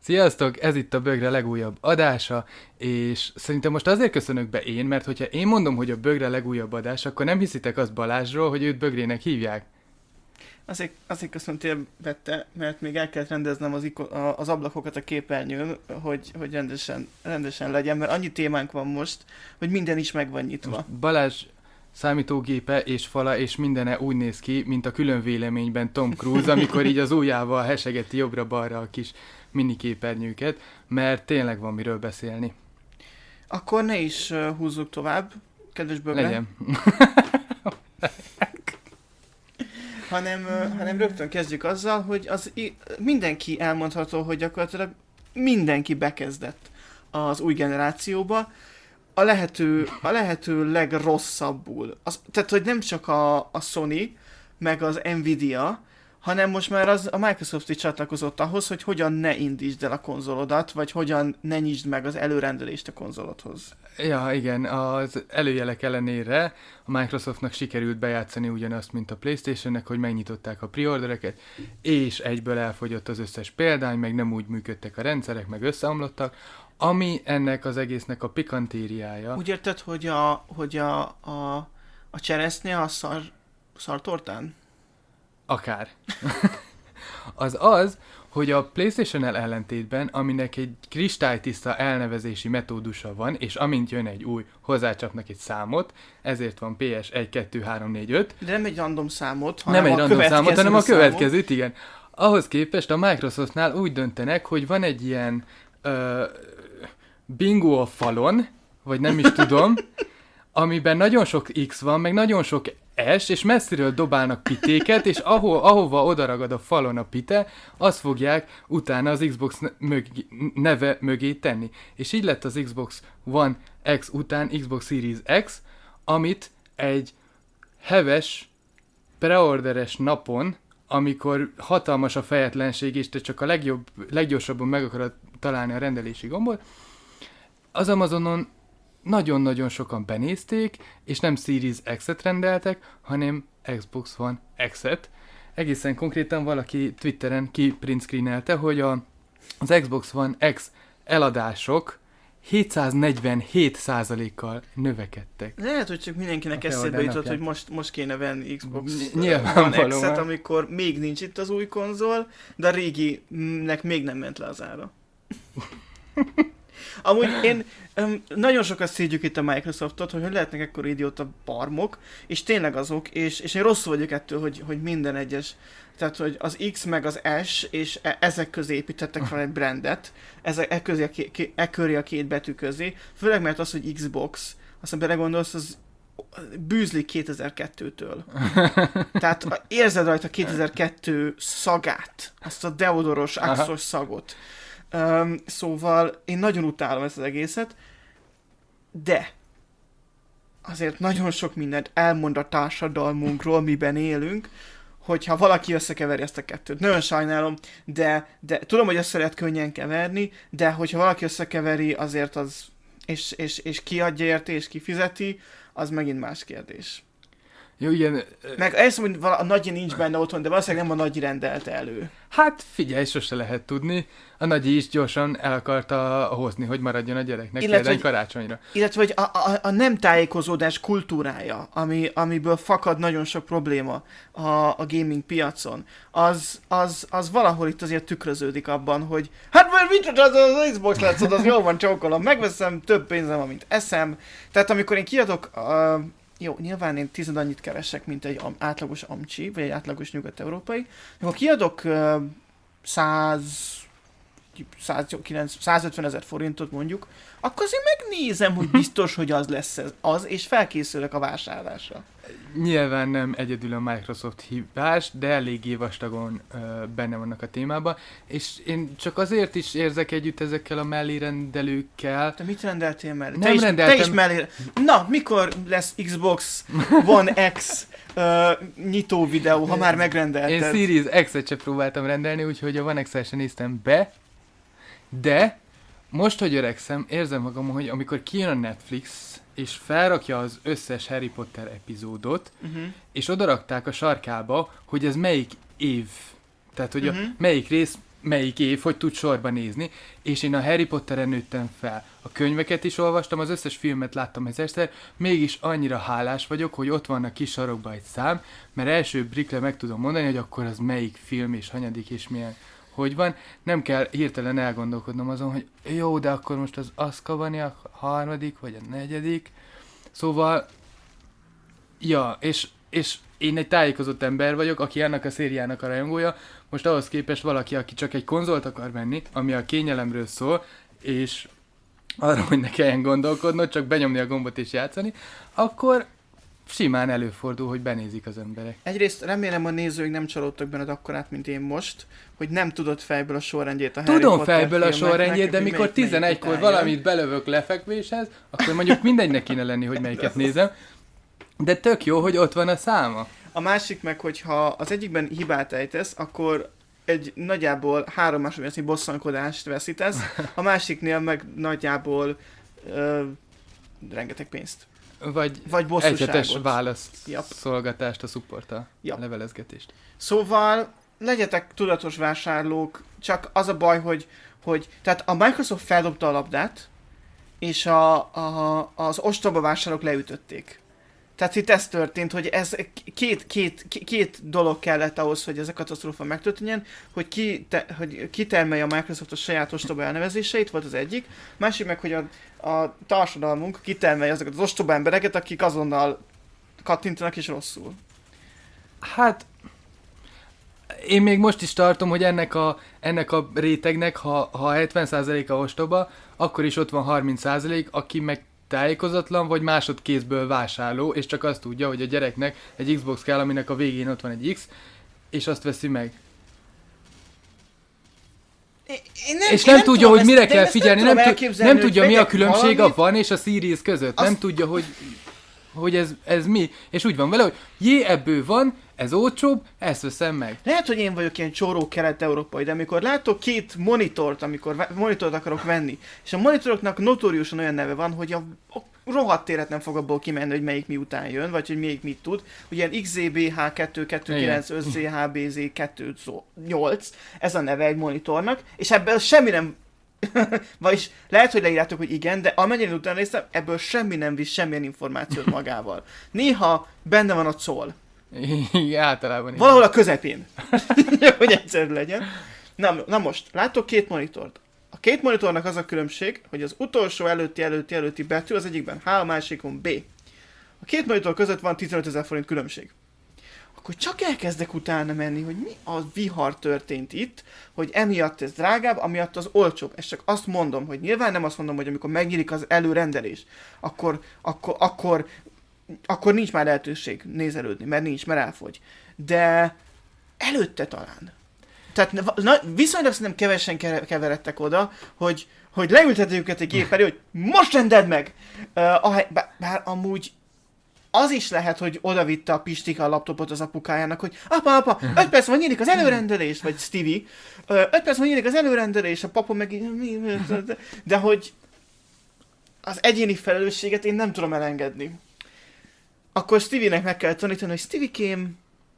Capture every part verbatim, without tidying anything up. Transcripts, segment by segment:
Sziasztok, ez itt a Bögre legújabb adása, és szerintem most azért köszönök be én, mert hogyha én mondom, hogy a Bögre legújabb adás, akkor nem hiszitek azt Balázsról, hogy őt Bögrének hívják. Azért, azért köszöntél vette, mert még el kellett rendeznem az, iko- a- az ablakokat a képernyőn, hogy, hogy rendesen, rendesen legyen, mert annyi témánk van most, hogy minden is meg van nyitva. Most Balázs számítógépe és fala és mindene úgy néz ki, mint a külön véleményben Tom Cruise, amikor így az ujjával hesegeti jobbra-balra a kis miniképernyőket, mert tényleg van miről beszélni. Akkor ne is uh, húzzuk tovább, kedves Bögre. Legyen. hanem, uh, hanem rögtön kezdjük azzal, hogy az i- mindenki elmondható, hogy gyakorlatilag mindenki bekezdett az új generációba, a lehető, a lehető legrosszabbul. Az, tehát, hogy nem csak a, a Sony, meg az Nvidia, hanem most már az, a Microsoft is csatlakozott ahhoz, hogy hogyan ne indítsd el a konzolodat, vagy hogyan ne nyisd meg az előrendelést a konzolodhoz. Ja, igen, az előjelek ellenére a Microsoftnak sikerült bejátszani ugyanazt, mint a PlayStationnek, hogy megnyitották a preordereket, és egyből elfogyott az összes példány, meg nem úgy működtek a rendszerek, meg összeomlottak, ami ennek az egésznek a pikantériája. Úgy érted, hogy a, hogy a, a, a cseresznye a szar, szartortán? Akár. az az, hogy a PlayStation-el ellentétben, aminek egy kristálytiszta elnevezési metódusa van, és amint jön egy új, hozzácsapnak egy számot, ezért van pé es egy, kettő, három, négy, öt. De nem egy random számot, hanem Nem egy a random számot, hanem a számot. következőt, igen. Ahhoz képest a Microsoftnál úgy döntenek, hogy van egy ilyen ö, bingo a falon, vagy nem is tudom, amiben nagyon sok X van, meg nagyon sok S, és messziről dobálnak pitéket, és ahol, ahova odaragad a falon a pite, azt fogják utána az Xbox mög- neve mögé tenni. És így lett az Xbox One X után Xbox Series X, amit egy heves, preorderes napon, amikor hatalmas a fejetlenség, és te csak a legjobb, leggyorsabban meg akarod találni a rendelési gombot, az Amazonon nagyon-nagyon sokan benézték, és nem Series X-et rendeltek, hanem Xbox One X-et. Egészen konkrétan valaki Twitteren kiprintscreenelte, hogy a, az Xbox One X eladások hétszáznegyvenhét százalékkal növekedtek. Lehet, hogy csak mindenkinek A eszébe preorder jutott, napján. hogy most, most kéne venni Xbox Ny- One nyilvánvalóan. X-et, amikor még nincs itt az új konzol, de a réginek még nem ment le az ára. Amúgy én um, nagyon sokat szégyük itt a Microsoftot, hogy hogy lehetnek ekkor idióta barmok, és tényleg azok, és, és én rosszul vagyok ettől, hogy, hogy minden egyes, tehát hogy az X meg az S, és e- ezek közé építettek fel egy brandet, ezek, e, közé a ké, e köré a két betű közé, főleg mert az, hogy Xbox, aztán belegondolsz, az bűzlik kétezer-kettőtől. Tehát érzed rajta kétezer-kettő szagát, azt a deodoros, axos szagot. Um, szóval én nagyon utálom ezt az egészet, de azért nagyon sok mindent elmond a társadalmunkról, miben élünk, hogyha valaki összekeveri ezt a kettőt. Nagyon sajnálom, de, de tudom, hogy össze lehet könnyen keverni, de hogyha valaki összekeveri, azért az, és, és, és kiadja érte, és kifizeti, az megint más kérdés. Jó, igen. Meg ezt mondom, hogy a nagyi nincs benne otthon, de valószínűleg nem a nagyi rendelte elő. Hát figyelj, sose lehet tudni. A nagyi is gyorsan el akarta hozni, hogy maradjon a gyereknek például karácsonyra. Illetve, hogy a, a, a nem tájékozódás kultúrája, ami, amiből fakad nagyon sok probléma a, a gaming piacon, az, az, az valahol itt azért tükröződik abban, hogy hát majd mit az az Xbox látszod, az jól van, csókolom, megveszem, több pénzem van, mint eszem. Tehát amikor én kiadok... Uh, Jó, nyilván én tized annyit keresek, mint egy am- átlagos amcsi, vagy egy átlagos nyugat-európai. Amikor kiadok uh, száz, százötven ezer forintot mondjuk, akkor azért megnézem, hogy biztos, hogy az lesz ez, az, és felkészülök a vásárlásra. Nyilván nem egyedül a Microsoft hibás, de eléggé vastagon ö, benne vannak a témában, és én csak azért is érzek együtt ezekkel a mellérendelőkkel. Te mit rendeltél mellé? Nem te is, rendeltem. Te is mellé... Na, mikor lesz Xbox One X uh, nyitó videó, ha már megrendelted? Én Series X-et sem próbáltam rendelni, úgyhogy a One X-el sem néztem be, de most, hogy öregszem, érzem magam, hogy amikor kijön a Netflix, és felrakja az összes Harry Potter epizódot, uh-huh. és odarakták a sarkába, hogy ez melyik év, tehát hogy uh-huh. a, melyik rész melyik év, hogy tud sorba nézni, és én a Harry Potteren nőttem fel. A könyveket is olvastam, az összes filmet láttam ezerszer, mégis annyira hálás vagyok, hogy ott vannak kis sarokban egy szám, mert első blikre meg tudom mondani, hogy akkor az melyik film, és hanyadik, és milyen, hogy van. Nem kell hirtelen elgondolkodnom azon, hogy jó, de akkor most az Azkabani a harmadik, vagy a negyedik. Szóval, ja, és, és én egy tájékozott ember vagyok, aki ennek a szériának a rajongója, most ahhoz képest valaki, aki csak egy konzolt akar venni, ami a kényelemről szól, és arra, hogy ne kelljen gondolkodnod, csak benyomni a gombot és játszani, akkor simán előfordul, hogy benézik az emberek. Egyrészt remélem a nézők nem csalódtak benned akkorát, mint én most, hogy nem tudod fejből a sorrendjét a Harry Tudom Potter fejből a sorrendjét, de hogy mikor melyik- melyik tizenegykor után valamit belövök lefekvéshez, akkor mondjuk mindegynek kéne lenni, hogy melyiket nézem. De tök jó, hogy ott van a száma. A másik meg, hogyha az egyikben hibát ejtesz, akkor egy nagyjából három másodpercnyi bosszankodást veszítesz, a másiknél meg nagyjából ö, rengeteg pénzt. Vagy, Vagy egyhetes bosszúságot. válaszszolgatást a supporttal, Yep. levelezgetést. Szóval legyetek tudatos vásárlók, csak az a baj, hogy, hogy tehát a Microsoft feldobta a labdát, és a, a, az ostoba vásárlók leütötték. Tehát itt ez történt, hogy ez két, két, két dolog kellett ahhoz, hogy ez a katasztrófa megtörténjen, hogy, ki, te, hogy kitermelje a Microsoft a saját ostoba elnevezéseit, volt az egyik, másik meg, hogy a, a társadalmunk kitermelje azokat az ostoba embereket, akik azonnal kattintanak és rosszul. Hát, én még most is tartom, hogy ennek a, ennek a rétegnek, ha, ha hetven százaléka ostoba, akkor is ott van harminc százalék, aki meg tájékozatlan, vagy másodkézből vásárló, és csak azt tudja, hogy a gyereknek egy Xbox kell, aminek a végén ott van egy X, és azt veszi meg. Én nem, és én nem tudja, tudom hogy ezt, mire de kell ezt figyelni, tudom nem, tu- elképzelni, nem hogy tudja, mi a vegyek különbség valamit, a van és a Series között. azt- Nem tudja, hogy, hogy ez, ez mi. És úgy van vele, hogy jé, ebből van, ez olcsóbb, ezt veszem meg. Lehet, hogy én vagyok ilyen csóró kelet-európai, de amikor látok két monitort, amikor ve- monitort akarok venni, és a monitoroknak notóriusan olyan neve van, hogy a, a rohadt élet nem fog abból kimenni, hogy melyik mi után jön, vagy hogy melyik mit tud. Ugye ilyen iksz zé bé há kettő kettő kilenc öt zé há bé zé kettő nyolc, ez a neve egy monitornak, és ebből semmi nem vagyis lehet, hogy leírjátok, hogy igen, de amennyire utána néztem, ebből semmi nem visz semmilyen információt magával. Néha benne van a cól. Igen, általában így. Valahol a közepén. Hogy egyszerű legyen. Na, na most, látok két monitort. A két monitornak az a különbség, hogy az utolsó előtti előtti előtti betű az egyikben H, a másikon B. A két monitor között van tizenötezer forint különbség. Akkor csak elkezdek utána menni, hogy mi a vihar történt itt, hogy emiatt ez drágább, amiatt az olcsóbb. És csak azt mondom, hogy nyilván nem azt mondom, hogy amikor megnyílik az előrendelés, akkor, akkor, akkor, akkor nincs már lehetőség nézelődni, mert nincs, mert elfogy. De előtte talán. Tehát na, viszonylag szerintem kevesen keveredtek oda, hogy, hogy leültető őket egy gép elé, hogy most rendeld meg! Uh, ahely, bár, bár amúgy az is lehet, hogy odavitte a Pistika a laptopot az apukájának, hogy apa, apa, öt perc van nyílik az előrendelés, vagy Stevie, öt perc van nyílik az előrendelés, a papa meg így, de hogy az egyéni felelősséget én nem tudom elengedni. Akkor Stevie-nek meg kell tanítani, hogy Stevie-kém,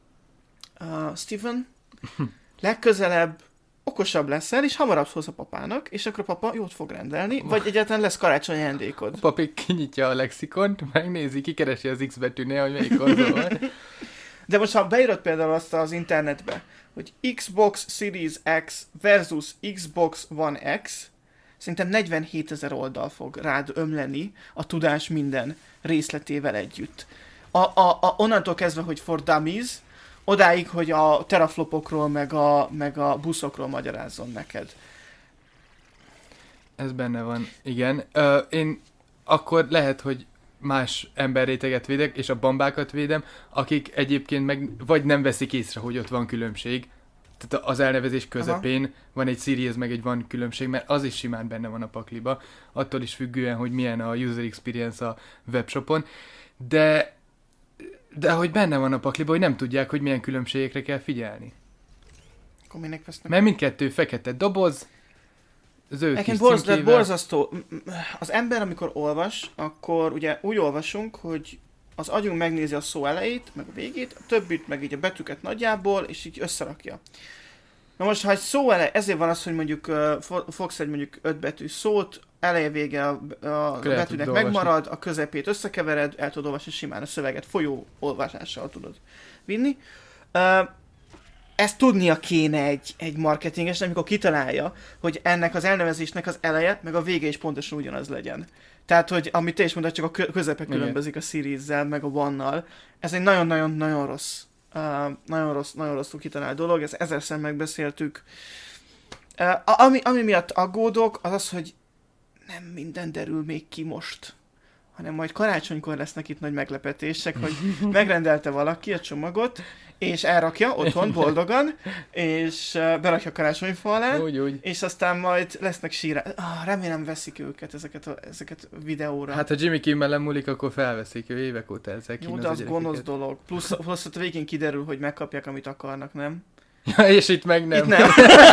uh, Steven, legközelebb okosabb leszel, és hamarabb szólsz a papának, és akkor a papa jót fog rendelni, vagy egyáltalán lesz karácsonyi ajándékod. A papi kinyitja a lexikont, megnézi, kikeresi az X betűnél, hogy melyik konzol van. De most ha beírod például azt az internetbe, hogy Xbox Series X versus Xbox One X, szerintem negyvenhétezer oldal fog rád ömleni a tudás minden részletével együtt. A, a, a, onnantól kezdve, hogy for dummies, odáig, hogy a teraflopokról, meg a, meg a buszokról magyarázzon neked. Ez benne van, igen. Ö, én akkor lehet, hogy más emberréteget védek, és a bambákat védem, akik egyébként meg vagy nem veszik észre, hogy ott van különbség. Tehát az elnevezés közepén Aha. van egy Series, meg egy van különbség, mert az is simán benne van a pakliba, attól is függően, hogy milyen a user experience a webshopon. De De hogy benne van a pakliba, hogy nem tudják, hogy milyen különbségekre kell figyelni. Akkor minek vesznek? Mert mindkettő fekete doboz, zöld kis borz, címkével. borzasztó. Az ember, amikor olvas, akkor ugye úgy olvasunk, hogy az agyunk megnézi a szó elejét, meg a végét, a többit, meg így a betűket nagyjából, és így összerakja. Na most, ha egy szó ele, ezért van az, hogy mondjuk uh, fogsz egy mondjuk ötbetű szót, eleje vége a, a betűnek megmarad, a közepét összekevered, el tudod olvasni simán a szöveget, folyó olvasással tudod vinni. Uh, ezt tudnia kéne egy, egy marketinges, amikor kitalálja, hogy ennek az elnevezésnek az eleje, meg a vége is pontosan ugyanaz legyen. Tehát, hogy amit te is mondtad, csak a közepe különbözik a Series-zel, meg a One-nal. Ez egy nagyon-nagyon-nagyon rossz, uh, nagyon rossz, nagyon rosszul kitalált dolog, ezt ezerszer megbeszéltük. Uh, ami, ami miatt aggódok, az az, hogy nem minden derül még ki most, hanem majd karácsonykor lesznek itt nagy meglepetések, hogy megrendelte valaki a csomagot, és elrakja otthon boldogan, és uh, berakja karácsonyfa alá, úgy, úgy. és aztán majd lesznek sírá... Ah, remélem veszik őket, ezeket a, ezeket a videóra. Hát ha Jimmy Kimmel múlik, akkor felveszik, ő évek óta ezzel Jó, de az gonosz dolog. Plusz, plusz a végén kiderül, hogy megkapják, amit akarnak, nem? Ja, és itt meg nem. Itt nem.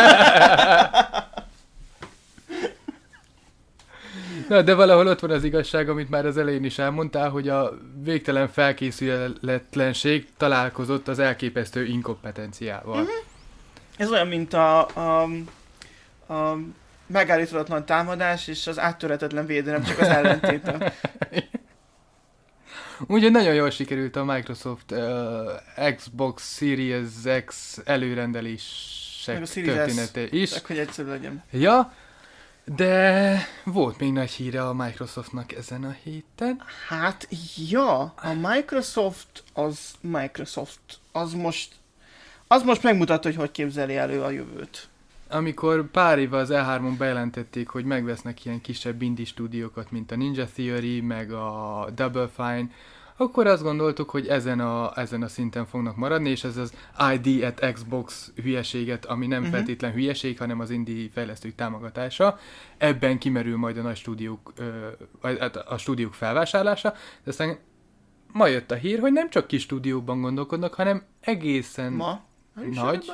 Na, de valahol ott van az igazság, amit már az elején is elmondtál, hogy a végtelen felkészületlenség találkozott az elképesztő inkompetenciával. Uh-huh. Ez olyan, mint a, a, a megállíthatatlan támadás és az áttöretetlen védelem, csak az ellentéte. Úgyhogy nagyon jól sikerült a Microsoft uh, Xbox Series X előrendelések története is. Csak hogy egyszerű legyen. Ja, de volt még nagy híre a Microsoftnak ezen a héten. Hát, ja, a Microsoft az Microsoft. Az most, az most megmutatta, hogy hogy képzeli elő a jövőt. Amikor pár éve az E három bejelentették, hogy megvesznek ilyen kisebb indie stúdiókat, mint a Ninja Theory, meg a Double Fine, akkor azt gondoltuk, hogy ezen a, ezen a szinten fognak maradni, és ez az I D at Xbox hülyeséget, ami nem uh-huh. feltétlen hülyeség, hanem az indie fejlesztők támogatása, ebben kimerül majd a nagy stúdiók, ö, a stúdiók felvásárlása, de aztán ma jött a hír, hogy nem csak kis stúdiókban gondolkodnak, hanem egészen ma? nagy...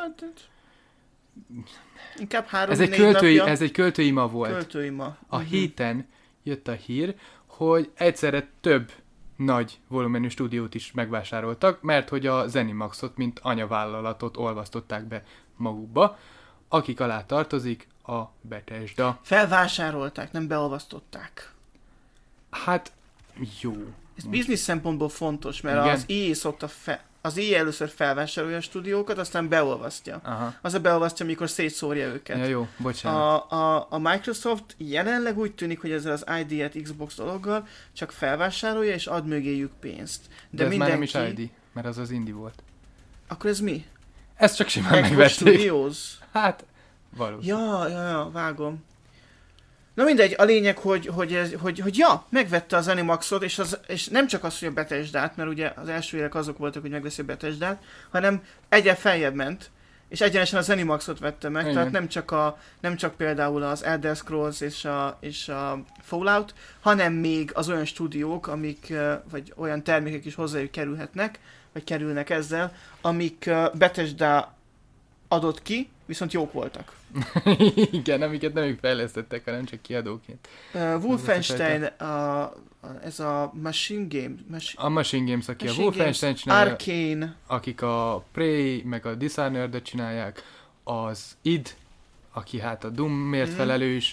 Inkább három, ez egy, költői, ez egy költői ma volt. Költői ma. A uh-huh. héten jött a hír, hogy egyszerre több nagy volumenű stúdiót is megvásároltak, mert hogy a Zenimaxot, mint anyavállalatot olvasztották be magukba, akik alá tartozik a Bethesda. Felvásárolták, nem beolvasztották. Hát, jó. Ez biznisz szempontból fontos, mert igen? az E A szokta fe... Az E A először felvásárolja a stúdiókat, aztán beolvasztja. Aha. Az a beolvasztja, amikor szétszórja őket. Ja, jó, bocsánat. A, a, a Microsoft jelenleg úgy tűnik, hogy ezzel az I D at Xbox dologgal csak felvásárolja és ad mögéjük pénzt. De, De ez mindenki... már nem is I D, mert az az indie volt. Akkor ez mi? Ez csak simán Xbox megvették. Studios? Hát, valószínűleg. Ja, ja, ja, vágom. Na mindegy, a lényeg, hogy, hogy, ez, hogy, hogy ja, megvette az Zenimaxot, és, az, és nem csak az, hogy a Bethesdát, mert ugye az első érek azok voltak, hogy megveszi a Bethesdát, hanem egyen feljebb ment, és egyenesen a Zenimaxot vette meg, igen. Tehát nem csak, a, nem csak például az Elder Scrolls és a, és a Fallout, hanem még az olyan stúdiók, amik, vagy olyan termékek is hozzájuk kerülhetnek, vagy kerülnek ezzel, amik Bethesda adott ki, viszont jók voltak. Igen, amiket nem ők fejlesztettek, hanem csak kiadóként. Uh, Wolfenstein, a, a, ez a Machine Games. Machi- a Machine Games, aki Machine a Wolfenstein csinálja, Arcane, akik a Prey, meg a Dishonored-ot csinálják, az id, aki hát a Doomért mm. felelős,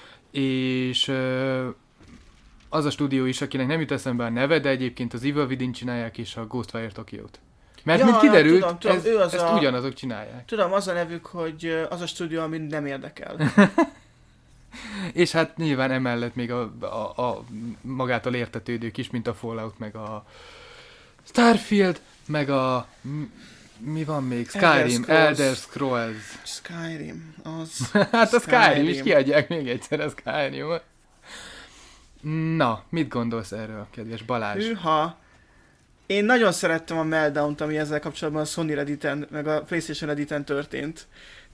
és uh, az a stúdió is, akinek nem jut eszembe a neve, de egyébként az Evil Within csinálják, és a Ghostwire Tokyo-t. Mert ja, mint kiderült, tudom, tudom, ez, ő az ezt a, ugyanazok csinálják. Tudom, az a nevük, hogy az a stúdió, ami nem érdekel. És hát nyilván emellett még a, a, a magától értetődők is, mint a Fallout, meg a Starfield, meg a... Mi van még? Skyrim, Elder Scrolls. Skyrim, az... Hát a Skyrim, Skyrim is kiadják még egyszer a Skyrim-ot. Na, mit gondolsz erről, kedves Balázs? Hűha! Én nagyon szerettem a Meltdown-t, ami ezzel kapcsolatban a Sony Redditen, meg a PlayStation Redditen történt.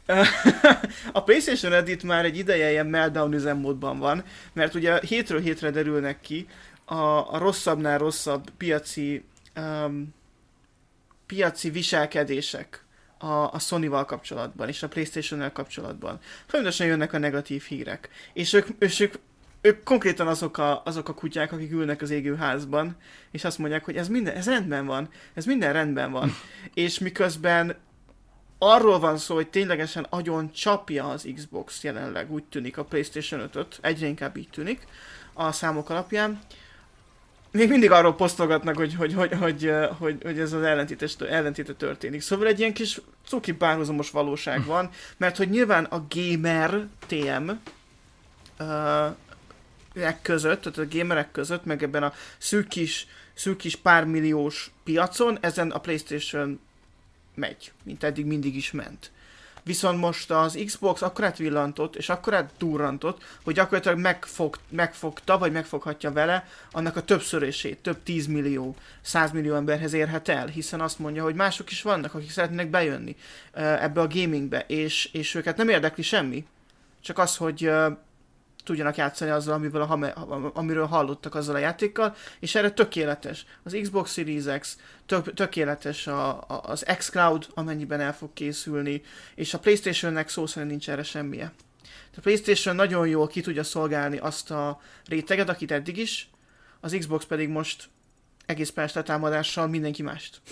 A PlayStation Reddit már egy ideje ilyen Meltdown üzemmódban van, mert ugye hétről hétre derülnek ki a, a rosszabbnál rosszabb piaci, um, piaci viselkedések a, a Sony-val kapcsolatban, és a PlayStation-nel kapcsolatban. Folyamatosan jönnek a negatív hírek. És ők, és ők Ők konkrétan azok a, azok a kutyák, akik ülnek az égőházban, és azt mondják, hogy ez minden, ez rendben van, ez minden rendben van. És miközben arról van szó, hogy ténylegesen agyon csapja az Xbox jelenleg, úgy tűnik a PlayStation ötöt, egyre inkább így tűnik a számok alapján. Még mindig arról posztolgatnak, hogy, hogy, hogy, hogy, hogy, hogy ez az ellentéte történik. Szóval egy ilyen kis cuki párhuzamos valóság van, mert hogy nyilván a gamer té em uh, között, tehát a gamerek között, meg ebben a szűk kis, szűk kis pár milliós piacon, ezen a PlayStation megy, mint eddig mindig is ment. Viszont most az Xbox akkorát villantott, és akkorát durrantott, hogy gyakorlatilag megfog, megfogta, vagy megfoghatja vele annak a többszörését, több tízmillió, százmillió emberhez érhet el, hiszen azt mondja, hogy mások is vannak, akik szeretnének bejönni ebbe a gamingbe, és, és őket nem érdekli semmi. Csak az, hogy tudjanak játszani azzal, amivel a, amiről hallottak azzal a játékkal, és erre tökéletes. Az Xbox Series X, tök, tökéletes a, a, az xCloud, amennyiben el fog készülni, és a PlayStation-nek szó szerint nincs erre semmije. A PlayStation nagyon jól ki tudja szolgálni azt a réteget, akit eddig is, az Xbox pedig most egész persze támadással mindenki mást.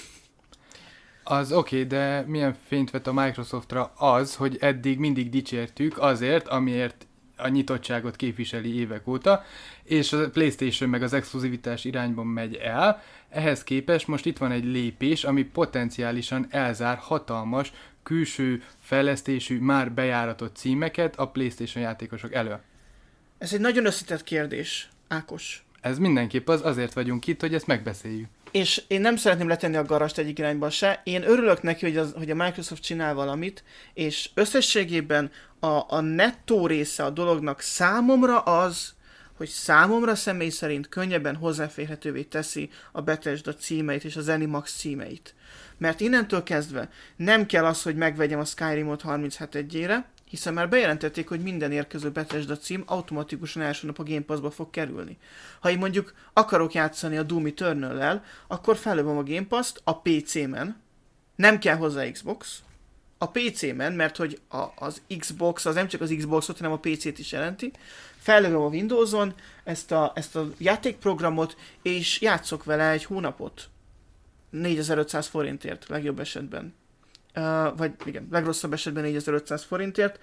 Az oké, okay, de milyen fényt vett a Microsoftra az, hogy eddig mindig dicsértük azért, amiért a nyitottságot képviseli évek óta, és a PlayStation meg az exkluzivitás irányban megy el. Ehhez képest most itt van egy lépés, ami potenciálisan elzár hatalmas, külső fejlesztésű, már bejáratott címeket a PlayStation játékosok elől. Ez egy nagyon összetett kérdés, Ákos. Ez mindenképp az, azért vagyunk itt, hogy ezt megbeszéljük. És én nem szeretném letenni a garast egyik irányba se. Én örülök neki, hogy, az, hogy a Microsoft csinál valamit, és összességében a, a nettó része a dolognak számomra az, hogy számomra személy szerint könnyebben hozzáférhetővé teszi a Bethesda címeit és az Animax címeit. Mert innentől kezdve nem kell az, hogy megvegyem a Skyrimot harminchét egyére, hiszen már bejelentették, hogy minden érkező Bethesda cím automatikusan első nap a Game Pass-ba fog kerülni. Ha én mondjuk akarok játszani a Doom Eternal-lel, akkor fellövöm a Game Pass-t a pé cé-men, nem kell hozzá Xbox, a pé cé-men, mert hogy a, az Xbox, az nem csak az Xboxot, hanem a pé cét is jelenti, fellövöm a Windowson ezt a, ezt a játékprogramot, és játszok vele egy hónapot. négyezer-ötszáz forintért, legjobb esetben. Uh, vagy igen, legrosszabb esetben négyezer-ötszáz forintért,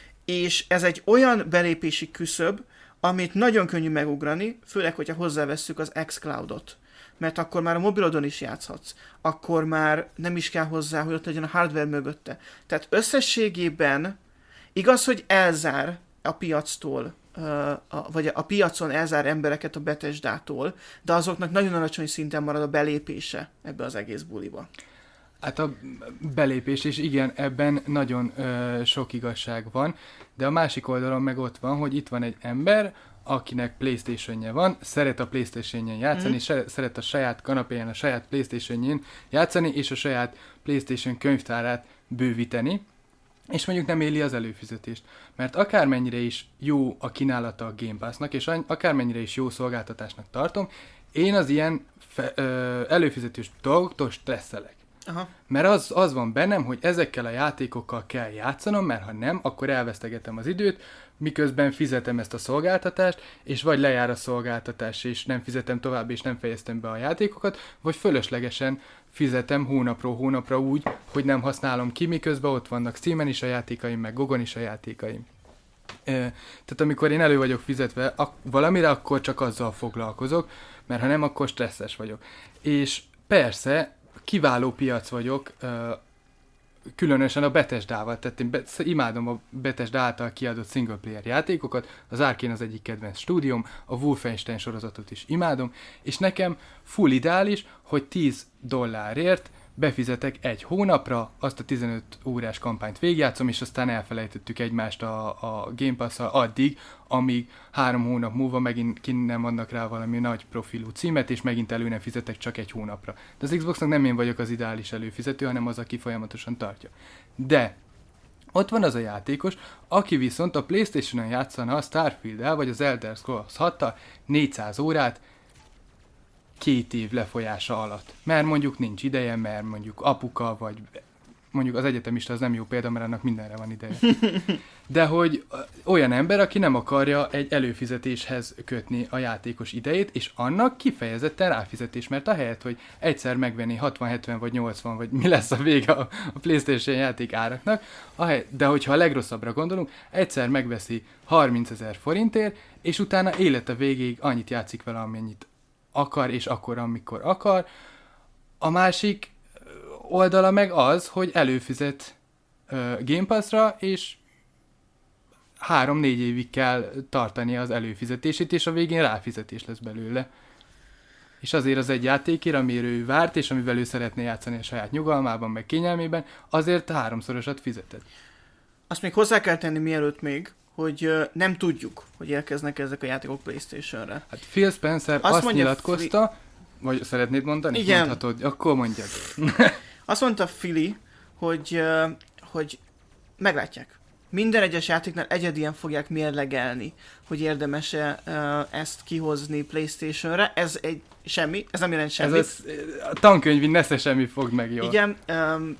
és ez egy olyan belépési küszöb, amit nagyon könnyű megugrani, főleg, hogyha hozzávesszük az xCloudot. Mert akkor már a mobilodon is játszhatsz. Akkor már nem is kell hozzá, hogy ott legyen a hardware mögötte. Tehát összességében igaz, hogy elzár a piactól, uh, a, vagy a piacon elzár embereket a Bethesdától, de azoknak nagyon alacsony szinten marad a belépése ebbe az egész buliba. Hát a belépés, és igen, ebben nagyon ö, sok igazság van, de a másik oldalon meg ott van, hogy itt van egy ember, akinek PlayStation-je van, szeret a PlayStation-jén játszani, mm. és szeret a saját kanapéján, a saját PlayStation-jén játszani, és a saját PlayStation könyvtárát bővíteni, és mondjuk nem éli az előfizetést. Mert akármennyire is jó a kínálata a Game Pass-nak, és akármennyire is jó szolgáltatásnak tartom, én az ilyen fe, ö, előfizetős dolgoktól stresszelek. Aha. Mert az, az van bennem, hogy ezekkel a játékokkal kell játszanom, mert ha nem, akkor elvesztegetem az időt, miközben fizetem ezt a szolgáltatást, és vagy lejár a szolgáltatás, és nem fizetem tovább, és nem fejeztem be a játékokat, vagy fölöslegesen fizetem hónapról hónapra úgy, hogy nem használom ki, miközben ott vannak Steamen is a játékaim, meg Gogon is a játékaim. E, tehát amikor én elő vagyok fizetve ak- valamire, akkor csak azzal foglalkozok, mert ha nem, akkor stresszes vagyok. És persze, kiváló piac vagyok, különösen a Bethesdával, tehát én be, imádom a Bethesda által kiadott single player játékokat, az Arkane az egyik kedvenc stúdióm, a Wolfenstein sorozatot is imádom, és nekem full ideális, hogy tíz dollárért befizetek egy hónapra, azt a tizenöt órás kampányt végigjátszom, és aztán elfelejtettük egymást a, a Game Pass-szal addig, amíg három hónap múlva megint ki nem adnak rá valami nagy profilú címet, és megint elő nem fizetek csak egy hónapra. De az Xboxnak nem én vagyok az ideális előfizető, hanem az, aki folyamatosan tartja. De ott van az a játékos, aki viszont a PlayStation-on játszana a Starfield-el, vagy az Elder Scrolls hattal négyszáz órát, két év lefolyása alatt. Mert mondjuk nincs ideje, mert mondjuk apuka, vagy mondjuk az egyetemista az nem jó példa, mert annak mindenre van ideje. De hogy olyan ember, aki nem akarja egy előfizetéshez kötni a játékos idejét, és annak kifejezetten ráfizetés, mert ahelyett, hogy egyszer megvenni hatvan, hetven vagy nyolcvan, vagy mi lesz a vége a PlayStation játék áraknak, ahelyett, de hogyha a legrosszabbra gondolunk, egyszer megveszi harmincezer forintért, és utána élete végéig annyit játszik vele, amennyit akar, és akkor, amikor akar. A másik oldala meg az, hogy előfizet uh, Game Pass-ra, és három-négy évig kell tartani az előfizetését, és a végén ráfizetés lesz belőle. És azért az egy játékért, amire ő várt, és amivel ő szeretné játszani a saját nyugalmában, meg kényelmében, azért háromszorosat fizetett. Azt még hozzá kell tenni mielőtt még, hogy uh, nem tudjuk, hogy érkeznek ezek a játékok PlayStation-re. Hát Phil Spencer azt, azt nyilatkozta, Fili... vagy szeretnéd mondani? Igen. Mondhatod, akkor mondjad. Azt mondta Fili, hogy, uh, hogy meglátják. Minden egyes játéknál egyedien fogják mérlegelni, hogy érdemes-e uh, ezt kihozni PlayStation-re. Ez egy semmi, ez nem jelent semmit. Ez az, a tankönyvi nesze semmi fog meg jól. Igen, um,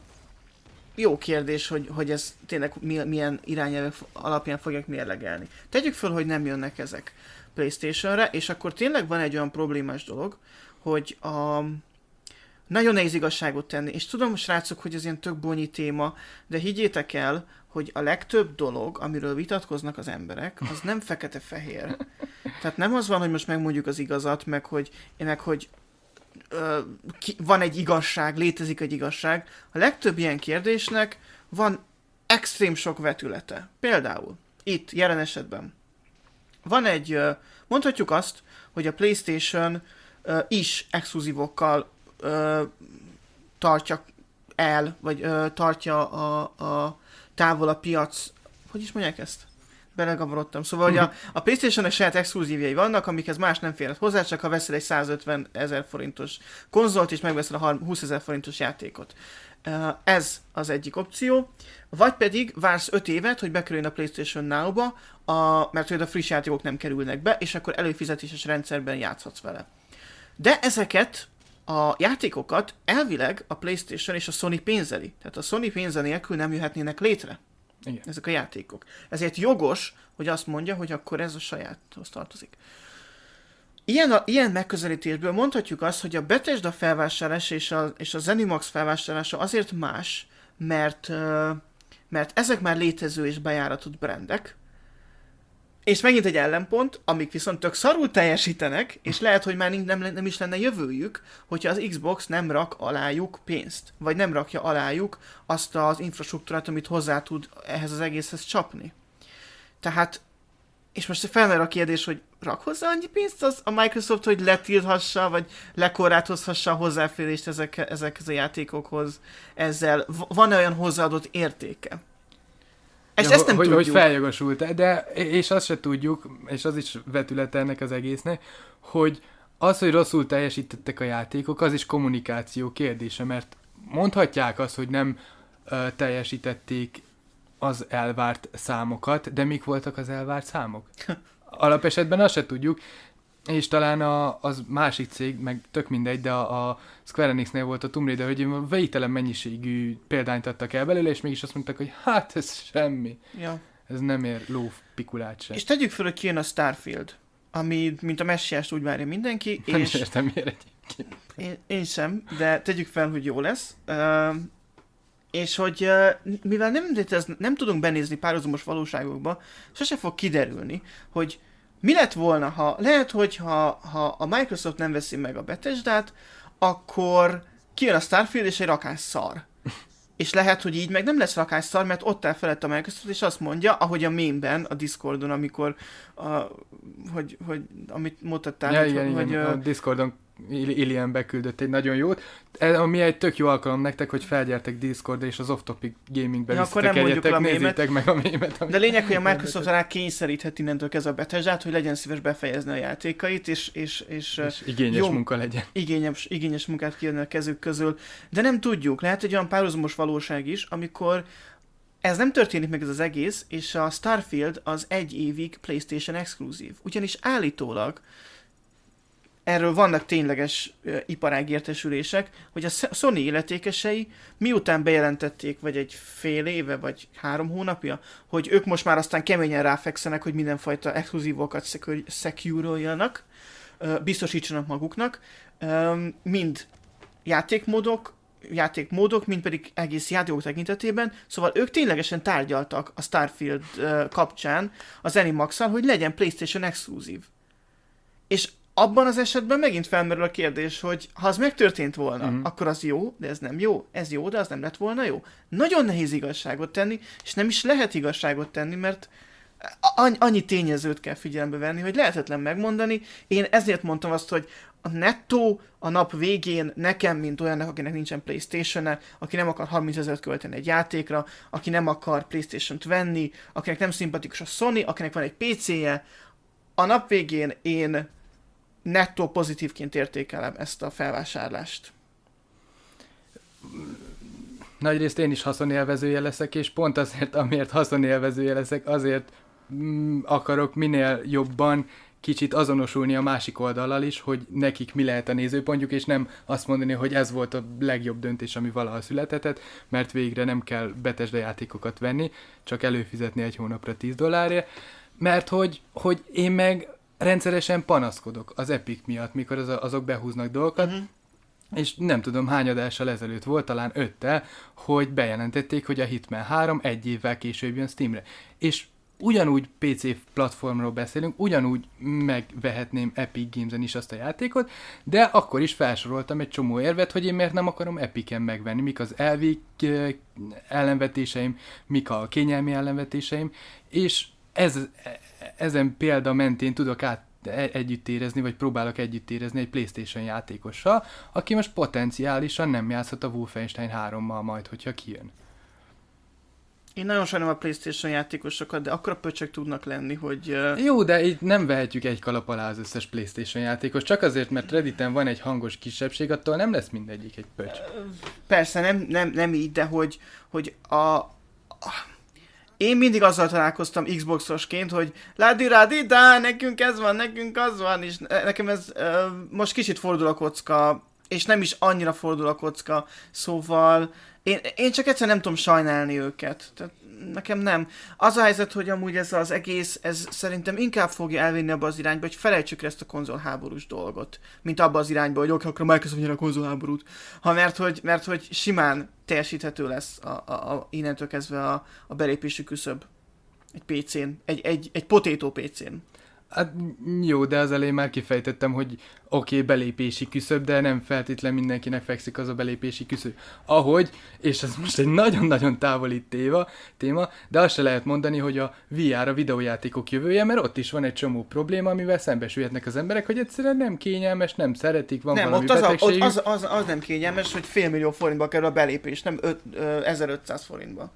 jó kérdés, hogy, hogy ez tényleg milyen irányelvek alapján fogják mérlegelni. Tegyük föl, hogy nem jönnek ezek PlayStation-re, és akkor tényleg van egy olyan problémás dolog, hogy a... nagyon nehéz igazságot tenni, és tudom, srácok, hogy ez ilyen tök bonyi téma, de higgyétek el, hogy a legtöbb dolog, amiről vitatkoznak az emberek, az nem fekete-fehér. Tehát nem az van, hogy most megmondjuk az igazat, meg hogy, meg, hogy ö, ki, van egy igazság, létezik egy igazság. A legtöbb ilyen kérdésnek van extrém sok vetülete. Például itt, jelen esetben van egy, ö, mondhatjuk azt, hogy a PlayStation ö, is exkluzívokkal ö, tartja el, vagy ö, tartja a, a távol a piac, hogy is mondják ezt? Belegavarodtam. Szóval, hogy a, a PlayStation-nek saját exkluzívjai vannak, amikhez más nem férhet hozzá, csak ha veszel egy százötven ezer forintos konzolt, és megveszel a húszezer forintos játékot. Ez az egyik opció. Vagy pedig vársz öt évet, hogy bekerüljön a PlayStation Now-ba, a, mert hogy a friss játékok nem kerülnek be, és akkor előfizetéses rendszerben játszhatsz vele. De ezeket a játékokat elvileg a PlayStation és a Sony pénzeli. Tehát a Sony pénze nélkül nem jöhetnének létre. Igen. Ezek a játékok. Ezért jogos, hogy azt mondja, hogy akkor ez a sajáthoz tartozik. Ilyen, a, ilyen megközelítésből mondhatjuk azt, hogy a Bethesda felvásárlás és a, és a ZeniMax felvásárlása azért más, mert, mert ezek már létező és bejáratott brandek, és megint egy ellenpont, amik viszont tök szarul teljesítenek, és lehet, hogy már nem, nem is lenne jövőjük, hogyha az Xbox nem rak alájuk pénzt, vagy nem rakja alájuk azt az infrastruktúrát, amit hozzá tud ehhez az egészhez csapni. Tehát, és most felmerül a kérdés, hogy rak hozzá annyi pénzt az a Microsoft, hogy letilthassa, vagy lekorlátozhassa a hozzáférést ezek, ezekhez a játékokhoz ezzel. Van-e olyan hozzáadott értéke? És ja, ezt nem hogy, tudjuk. hogy feljogosult, de és azt se tudjuk, és az is vetülete ennek az egésznek, hogy az, hogy rosszul teljesítettek a játékok, az is kommunikáció kérdése, mert mondhatják azt, hogy nem uh, teljesítették az elvárt számokat, de mik voltak az elvárt számok? Alapesetben azt se tudjuk, és talán a, az másik cég, meg tök mindegy, de a, a Square Enixnél volt a Tomb Raider, hogy végtelen mennyiségű példányt adtak el belőle, és mégis azt mondták, hogy hát ez semmi. Ja. Ez nem ér ló pikulát sem. És tegyük fel, hogy kijön a Starfield, ami, mint a messiást úgy várja mindenki. Nem és értem miért egyébként. Én, én sem, de tegyük fel, hogy jó lesz. Uh, és hogy uh, mivel nem, ez, nem tudunk benézni párhuzamos valóságokba, sose fog kiderülni, hogy mi lett volna, ha lehet, hogy ha, ha a Microsoft nem veszi meg a Bethesdát, akkor kijön a Starfield és egy rakás szar. És lehet, hogy így meg nem lesz rakás szar, mert ott áll felett a Microsoft, és azt mondja, ahogy a meme-ben, a Discordon, amikor, a, hogy, hogy, amit mutattál, ja, hogy, igen, hogy, igen. hogy a Discordon Ilian beküldött egy nagyon jót, ami egy tök jó alkalom nektek, hogy felgyertek Discordra és az off-topic gamingbe ja, visszatekerjetek, nézzétek meg a mémet. De lényeg, hogy a Microsoft rá kényszeríthet innentől kezdve a Bethesdát, hogy legyen szíves befejezni a játékait, és, és, és, és igényes jó, munka legyen. Igényes, igényes munkát kijönni a kezük közül. De nem tudjuk, lehet egy olyan párhuzamos valóság is, amikor ez nem történik meg ez az egész, és a Starfield az egy évig PlayStation exkluzív. Ugyanis állítólag erről vannak tényleges uh, iparági értesülések, hogy a Sony illetékesei miután bejelentették, vagy egy fél éve, vagy három hónapja, hogy ők most már aztán keményen ráfekszenek, hogy mindenfajta exkluzívokat secure-oljanak, uh, biztosítsanak maguknak, um, mind játékmódok, játékmódok, mint pedig egész játékok tekintetében, szóval ők ténylegesen tárgyaltak a Starfield uh, kapcsán az Zenimax-szal, hogy legyen PlayStation exkluzív. És abban az esetben megint felmerül a kérdés, hogy ha az megtörtént volna, mm. akkor az jó, de ez nem jó, ez jó, de az nem lett volna jó. Nagyon nehéz igazságot tenni, és nem is lehet igazságot tenni, mert annyi tényezőt kell figyelembe venni, hogy lehetetlen megmondani. Én ezért mondtam azt, hogy a nettó a nap végén nekem, mint olyannak, akinek nincsen PlayStation-e, aki nem akar harmincezret költeni egy játékra, aki nem akar PlayStation-t venni, akinek nem szimpatikus a Sony, akinek van egy pé cé-je, a nap végén én nettó pozitívként értékelem ezt a felvásárlást. Nagyrészt én is haszonélvezője leszek, és pont azért, amiért haszonélvezője leszek, azért mm, akarok minél jobban kicsit azonosulni a másik oldallal is, hogy nekik mi lehet a nézőpontjuk, és nem azt mondani, hogy ez volt a legjobb döntés, ami valaha született, mert végre nem kell Bethesda játékokat venni, csak előfizetni egy hónapra tíz dollárért, mert hogy, hogy én meg rendszeresen panaszkodok az Epic miatt, mikor az, azok behúznak dolgokat, uh-huh. és nem tudom hány adással ezelőtt volt, talán öttel, hogy bejelentették, hogy a Hitman három egy évvel később jön Steamre. És ugyanúgy pé cé platformról beszélünk, ugyanúgy megvehetném Epic Games-en is azt a játékot, de akkor is felsoroltam egy csomó érvet, hogy én miért nem akarom Epicen megvenni, mik az elvi ellenvetéseim, mik a kényelmi ellenvetéseim, és ez, ezen példa mentén tudok át együtt érezni, vagy próbálok együtt érezni egy PlayStation játékossal, aki most potenciálisan nem játszhat a Wolfenstein hárommal majd, hogyha kijön. Én nagyon sajnálom a PlayStation játékosokat, de akkora pöcsök tudnak lenni, hogy... Uh... Jó, de itt nem vehetjük egy kalap alá az összes PlayStation játékos, csak azért, mert Redditen van egy hangos kisebbség, attól nem lesz mindegyik egy pöcs. Persze, nem, nem, nem így, de hogy, hogy a... a... Én mindig azzal találkoztam Xboxosként, hogy ládi-rádi, de nekünk ez van, nekünk az van, és nekem ez uh, most kicsit fordul a kocka, és nem is annyira fordul a kocka, szóval én, én csak egyszer nem tudom sajnálni őket. Tehát nekem nem. Az a helyzet, hogy amúgy ez az egész, ez szerintem inkább fogja elvinni abba az irányba, hogy felejtsük ezt a konzolháborús dolgot, mint abba az irányba, hogy oké, akkor megkezdődjön a konzolháborút. Ha mert hogy, mert hogy simán teljesíthető lesz a, a, a, innentől kezdve a, a belépési küszöb egy pé cén, egy, egy, egy potato pé cén. Hát jó, de az elején már kifejtettem, hogy oké, okay, belépési küszöb, de nem feltétlen mindenkinek fekszik az a belépési küszöb. Ahogy, és ez most egy nagyon-nagyon távoli téma, téma, de azt se lehet mondani, hogy a vé er a videójátékok jövője, mert ott is van egy csomó probléma, amivel szembesülhetnek az emberek, hogy egyszerűen nem kényelmes, nem szeretik, van nem, valami ott az, betegségük. A, ott az, az, az nem kényelmes, hogy fél millió forintba kerül a belépés, nem ezerötszáz forintba.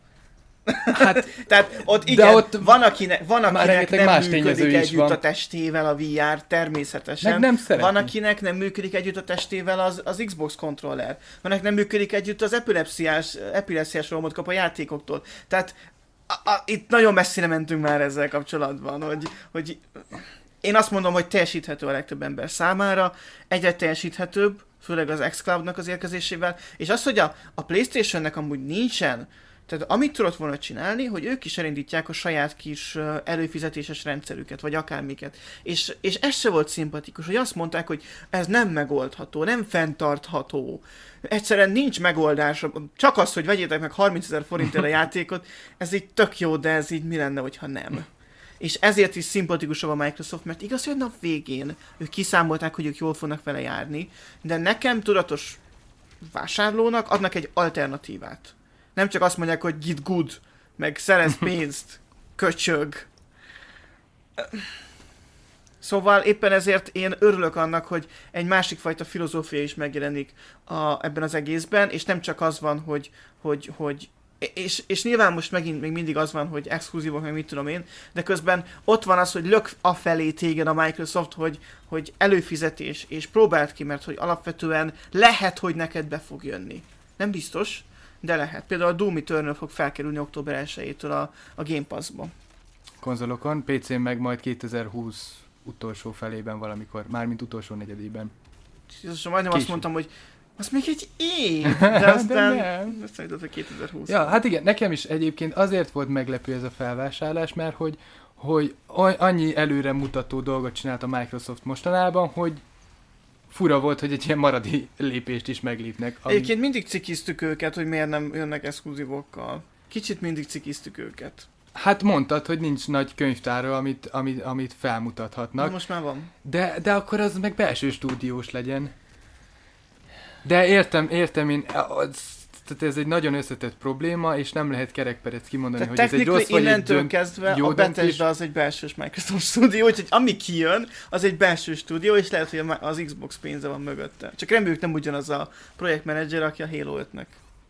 Hát, tehát ott igen, ott van akinek, van akinek nem más működik együtt van. a testével a vé er, természetesen. Meg nem szereti. Van akinek nem működik együtt a testével az, az Xbox controller. Van akinek nem működik együtt az epilepsziás, epilepsziás rohamot kap a játékoktól. Tehát a, a, itt nagyon messzire mentünk már ezzel kapcsolatban, hogy, hogy én azt mondom, hogy teljesíthető a legtöbb ember számára, egyre teljesíthetőbb, főleg az xCloud-nak az érkezésével, és az, hogy a, a PlayStation-nek amúgy nincsen. Tehát amit tudott volna csinálni, hogy ők is elindítják a saját kis előfizetéses rendszerüket, vagy akármiket. És, és ez se volt szimpatikus, hogy azt mondták, hogy ez nem megoldható, nem fenntartható. Egyszerűen nincs megoldás. Csak az, hogy vegyétek meg harmincezer forintért a játékot, ez így tök jó, de ez így mi lenne, hogyha nem. És ezért is szimpatikusabb a Microsoft, mert igaz, hogy a nap végén ők kiszámolták, hogy ők jól fognak vele járni, de nekem tudatos vásárlónak adnak egy alternatívát. Nem csak azt mondják, hogy get good, meg szerez pénzt, köcsög. Szóval éppen ezért én örülök annak, hogy egy másik fajta filozófia is megjelenik a, ebben az egészben, és nem csak az van, hogy, hogy, hogy és, és nyilván most megint még mindig az van, hogy exkluzívok, meg mit tudom én, de közben ott van az, hogy lök afelé téged a Microsoft, hogy, hogy előfizetés, és próbáld ki, mert hogy alapvetően lehet, hogy neked be fog jönni. Nem biztos, de lehet. Például a Doom Eternal fog felkerülni október elsejétől a, a Game Pass-ba. Konzolokon, pé cén meg majd kétezer-húsz utolsó felében valamikor, mármint utolsó negyedében. Jézusom, majdnem azt Később. mondtam, hogy az még egy év, de aztán... De nem. Azt mondtad, hogy kétezer-húsz. Ja, hát igen, nekem is egyébként azért volt meglepő ez a felvásárlás, mert hogy, hogy annyi előre mutató dolgot csinált a Microsoft mostanában, hogy fura volt, hogy egy ilyen maradi lépést is meglépnek. Ami... Egyébként mindig cikiztük őket, hogy miért nem jönnek exkluzívokkal. Kicsit mindig cikiztük őket. Hát mondtad, hogy nincs nagy könyvtára, amit, amit, amit felmutathatnak. Na most már van. De, de akkor az meg belső stúdiós legyen. De értem, értem én, az, tehát ez egy nagyon összetett probléma, és nem lehet kerekperec kimondani, Tehát hogy ez egy rossz vagy egy innentől dönt, kezdve jó a Bethesda az egy belsős Microsoft stúdió, úgyhogy ami kijön, az egy belső stúdió, és lehet, hogy az Xbox pénze van mögötte. Csak reméljük nem ugyanaz a projektmenedzser, aki a Halo ötnek.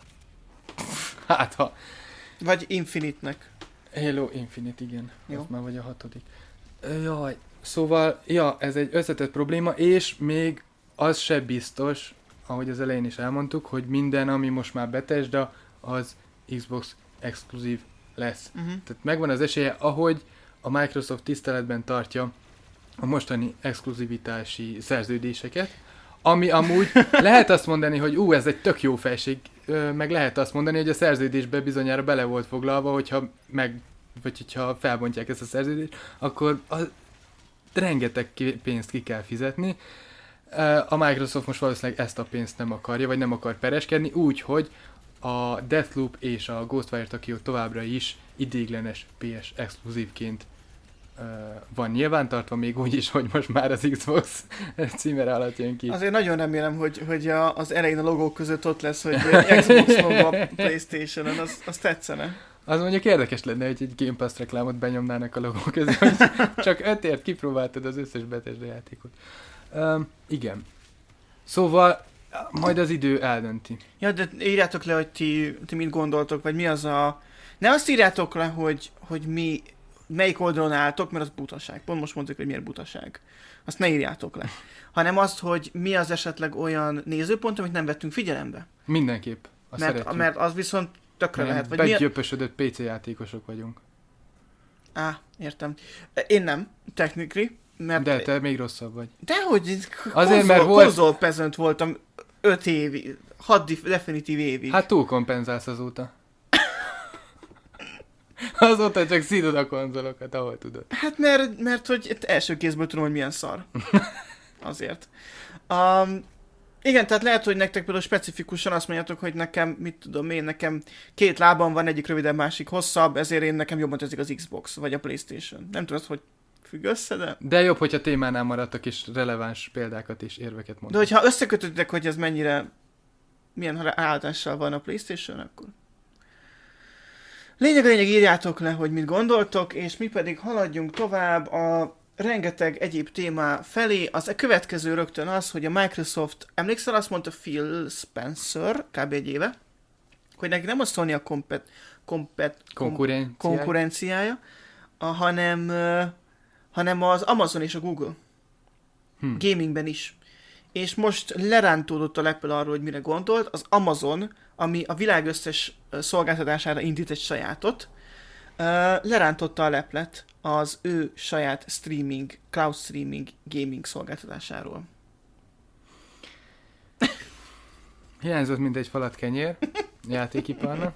Hát ha. Vagy Infinite-nek. Halo Infinite, igen. Jó. Az már vagy a hatodik. Jaj, szóval, ja, ez egy összetett probléma, és még az se biztos, ahogy az elején is elmondtuk, hogy minden, ami most már Bethesda, az Xbox exkluzív lesz. Uh-huh. Tehát megvan az esélye, ahogy a Microsoft tiszteletben tartja a mostani exkluzivitási szerződéseket, ami amúgy lehet azt mondani, hogy ú, ez egy tök jó felség, meg lehet azt mondani, hogy a szerződésbe bizonyára bele volt foglalva, hogyha meg, vagy hogyha felbontják ezt a szerződést, akkor a rengeteg pénzt ki kell fizetni. A Microsoft most valószínűleg ezt a pénzt nem akarja, vagy nem akar pereskedni, úgyhogy a Deathloop és a Ghostwire Tokyo továbbra is idéglenes pé es exkluzívként uh, van nyilvántartva, még úgy is, hogy most már az Xbox címere alatt jön ki. Azért nagyon remélem, hogy, hogy a, az elején a logók között ott lesz, hogy Xbox logo a PlayStation-on, az, az tetszene. Az mondjuk érdekes lenne, hogy egy Game Pass reklámot benyomnának a logó közé, hogy csak ötért kipróbáltad az összes Bethesda játékot. Um, igen. Szóval majd az idő eldönti. Ja, de írjátok le, hogy ti, ti mit gondoltok, vagy mi az a... Ne azt írjátok le, hogy, hogy mi, melyik oldalon álltok, mert az butaság. Pont most mondtuk, hogy miért butaság. Azt ne írjátok le. Hanem azt, hogy mi az esetleg olyan nézőpont, amit nem vettünk figyelembe. Mindenképp. Azt Mert, szeretjük. mert az viszont tökre lehet. Vagy mi a... Begyöpösödött pé cé játékosok vagyunk. Á, értem. Én nem, technically. Mert... De te még rosszabb vagy. Dehogy, Azért, mert volt... konzol peasant voltam öt évig, hat definitív évig. Hát túl kompenzálsz azóta. Azóta csak szídod a konzolokat, ahol tudod. Hát mert, mert hogy első kézből tudom, hogy milyen szar. Azért. Um, igen, tehát lehet, hogy nektek például specifikusan azt mondjátok, hogy nekem, mit tudom én, nekem két lábam van, egyik rövidebb, másik hosszabb, ezért én nekem jobban tetszik az Xbox, vagy a PlayStation. Nem tudod, hogy függ össze, de... De jobb, hogyha témánál maradtak, és releváns példákat és érveket De mondtak. hogyha összekötöttek, hogy ez mennyire, milyen áldással van a PlayStation, akkor... Lényeg a lényeg, írjátok le, hogy mit gondoltok, és mi pedig haladjunk tovább a rengeteg egyéb téma felé. Az a következő rögtön az, hogy a Microsoft, emlékszel, azt mondta Phil Spencer, kb. Egy éve, hogy neki nem a Sony a kompet, kompet, Konkurenciája. konkurenciája, a, hanem, uh, hanem az Amazon és a Google. Hmm. Gamingben is. És most lerántódott a Apple arról, hogy mire gondolt. Az Amazon, ami a világ összes szolgáltatására indít egy sajátot, uh, lerántotta a leplet az ő saját streaming, cloud streaming, gaming szolgáltatásáról. Hiányzott, mint egy falat kenyér játékiparnak.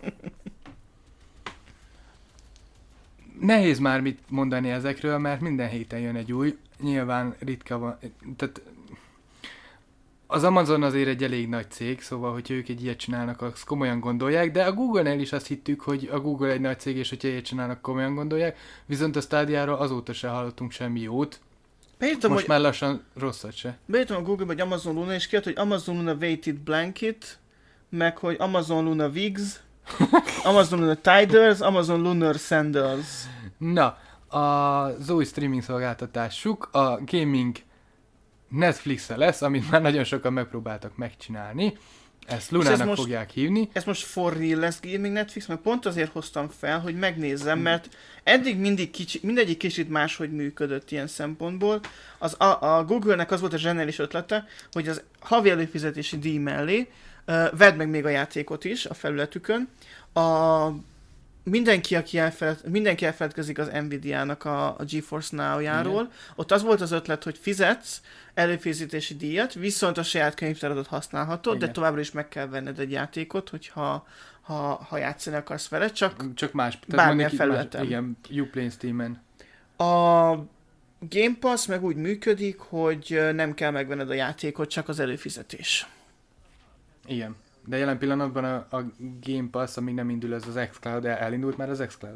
Nehéz már mit mondani ezekről, mert minden héten jön egy új. Nyilván ritka van. Tehát az Amazon azért egy elég nagy cég, szóval, hogyha ők egy ilyet csinálnak, azt komolyan gondolják, de a Google-nél is azt hittük, hogy a Google egy nagy cég, és hogyha ilyet csinálnak, komolyan gondolják, viszont a Stadia-ról azóta se hallottunk semmi jót. Beírtam, Most hogy, már lassan rosszat se. beírtam a Google-be, hogy Amazon Luna, és kijött, hogy Amazon Luna Weighted Blanket, meg hogy Amazon Luna Wigs, Amazon Luna Tiders, Amazon Lunar Sandals. Na, az új streaming szolgáltatásuk a gaming Netflix-e lesz, amit már nagyon sokan megpróbáltak megcsinálni. Ezt Lunának ez most, fogják hívni. Ez most for real lesz gaming Netflix, mert pont azért hoztam fel, hogy megnézzem, mert eddig mindig kicsi, mindegyik kicsit máshogy működött ilyen szempontból. Az, a, a Google-nek az volt a zseniális ötlete, hogy az havi előfizetési díj mellé uh, vedd meg még a játékot is a felületükön. A mindenki, aki elfeled, mindenki elfeledkezik az Nvidia-nak a, a GeForce Now-járól. Igen. Ott az volt az ötlet, hogy fizetsz előfizetési díjat, viszont a saját könyvtáradat használhatod, igen. de továbbra is meg kell venned egy játékot, hogyha ha, ha játszani akarsz vele, csak, csak más, bármilyen felületen. Más, igen, Uplane Steam-en. A Game Pass meg úgy működik, hogy nem kell megvenned a játékot, csak az előfizetés. Igen. De jelen pillanatban a, a Game Pass, amíg nem indul ez az xCloud, el, elindult már az xCloud?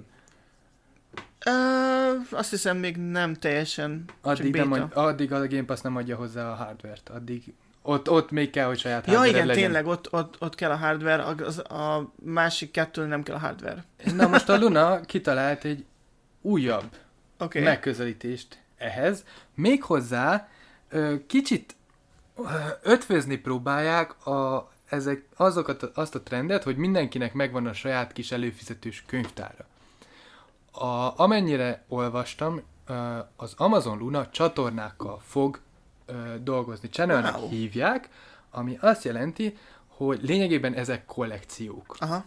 Uh, azt hiszem még nem teljesen, addig, csak nem ad, addig a Game Pass nem adja hozzá a hardware-t. Addig ott, ott még kell, hogy saját hardware ja, igen, legyen. tényleg, ott, ott, ott kell a hardware, az, a másik kettő nem kell a hardware. Na most a Luna kitalált egy újabb okay. megközelítést ehhez. Méghozzá ö, kicsit ö, ötvözni próbálják a ezek, azokat, azt a trendet, hogy mindenkinek megvan a saját kis előfizetős könyvtára. A, amennyire olvastam, az Amazon Luna csatornákkal fog dolgozni. Channelnek wow. hívják, ami azt jelenti, hogy lényegében ezek kollekciók. Aha.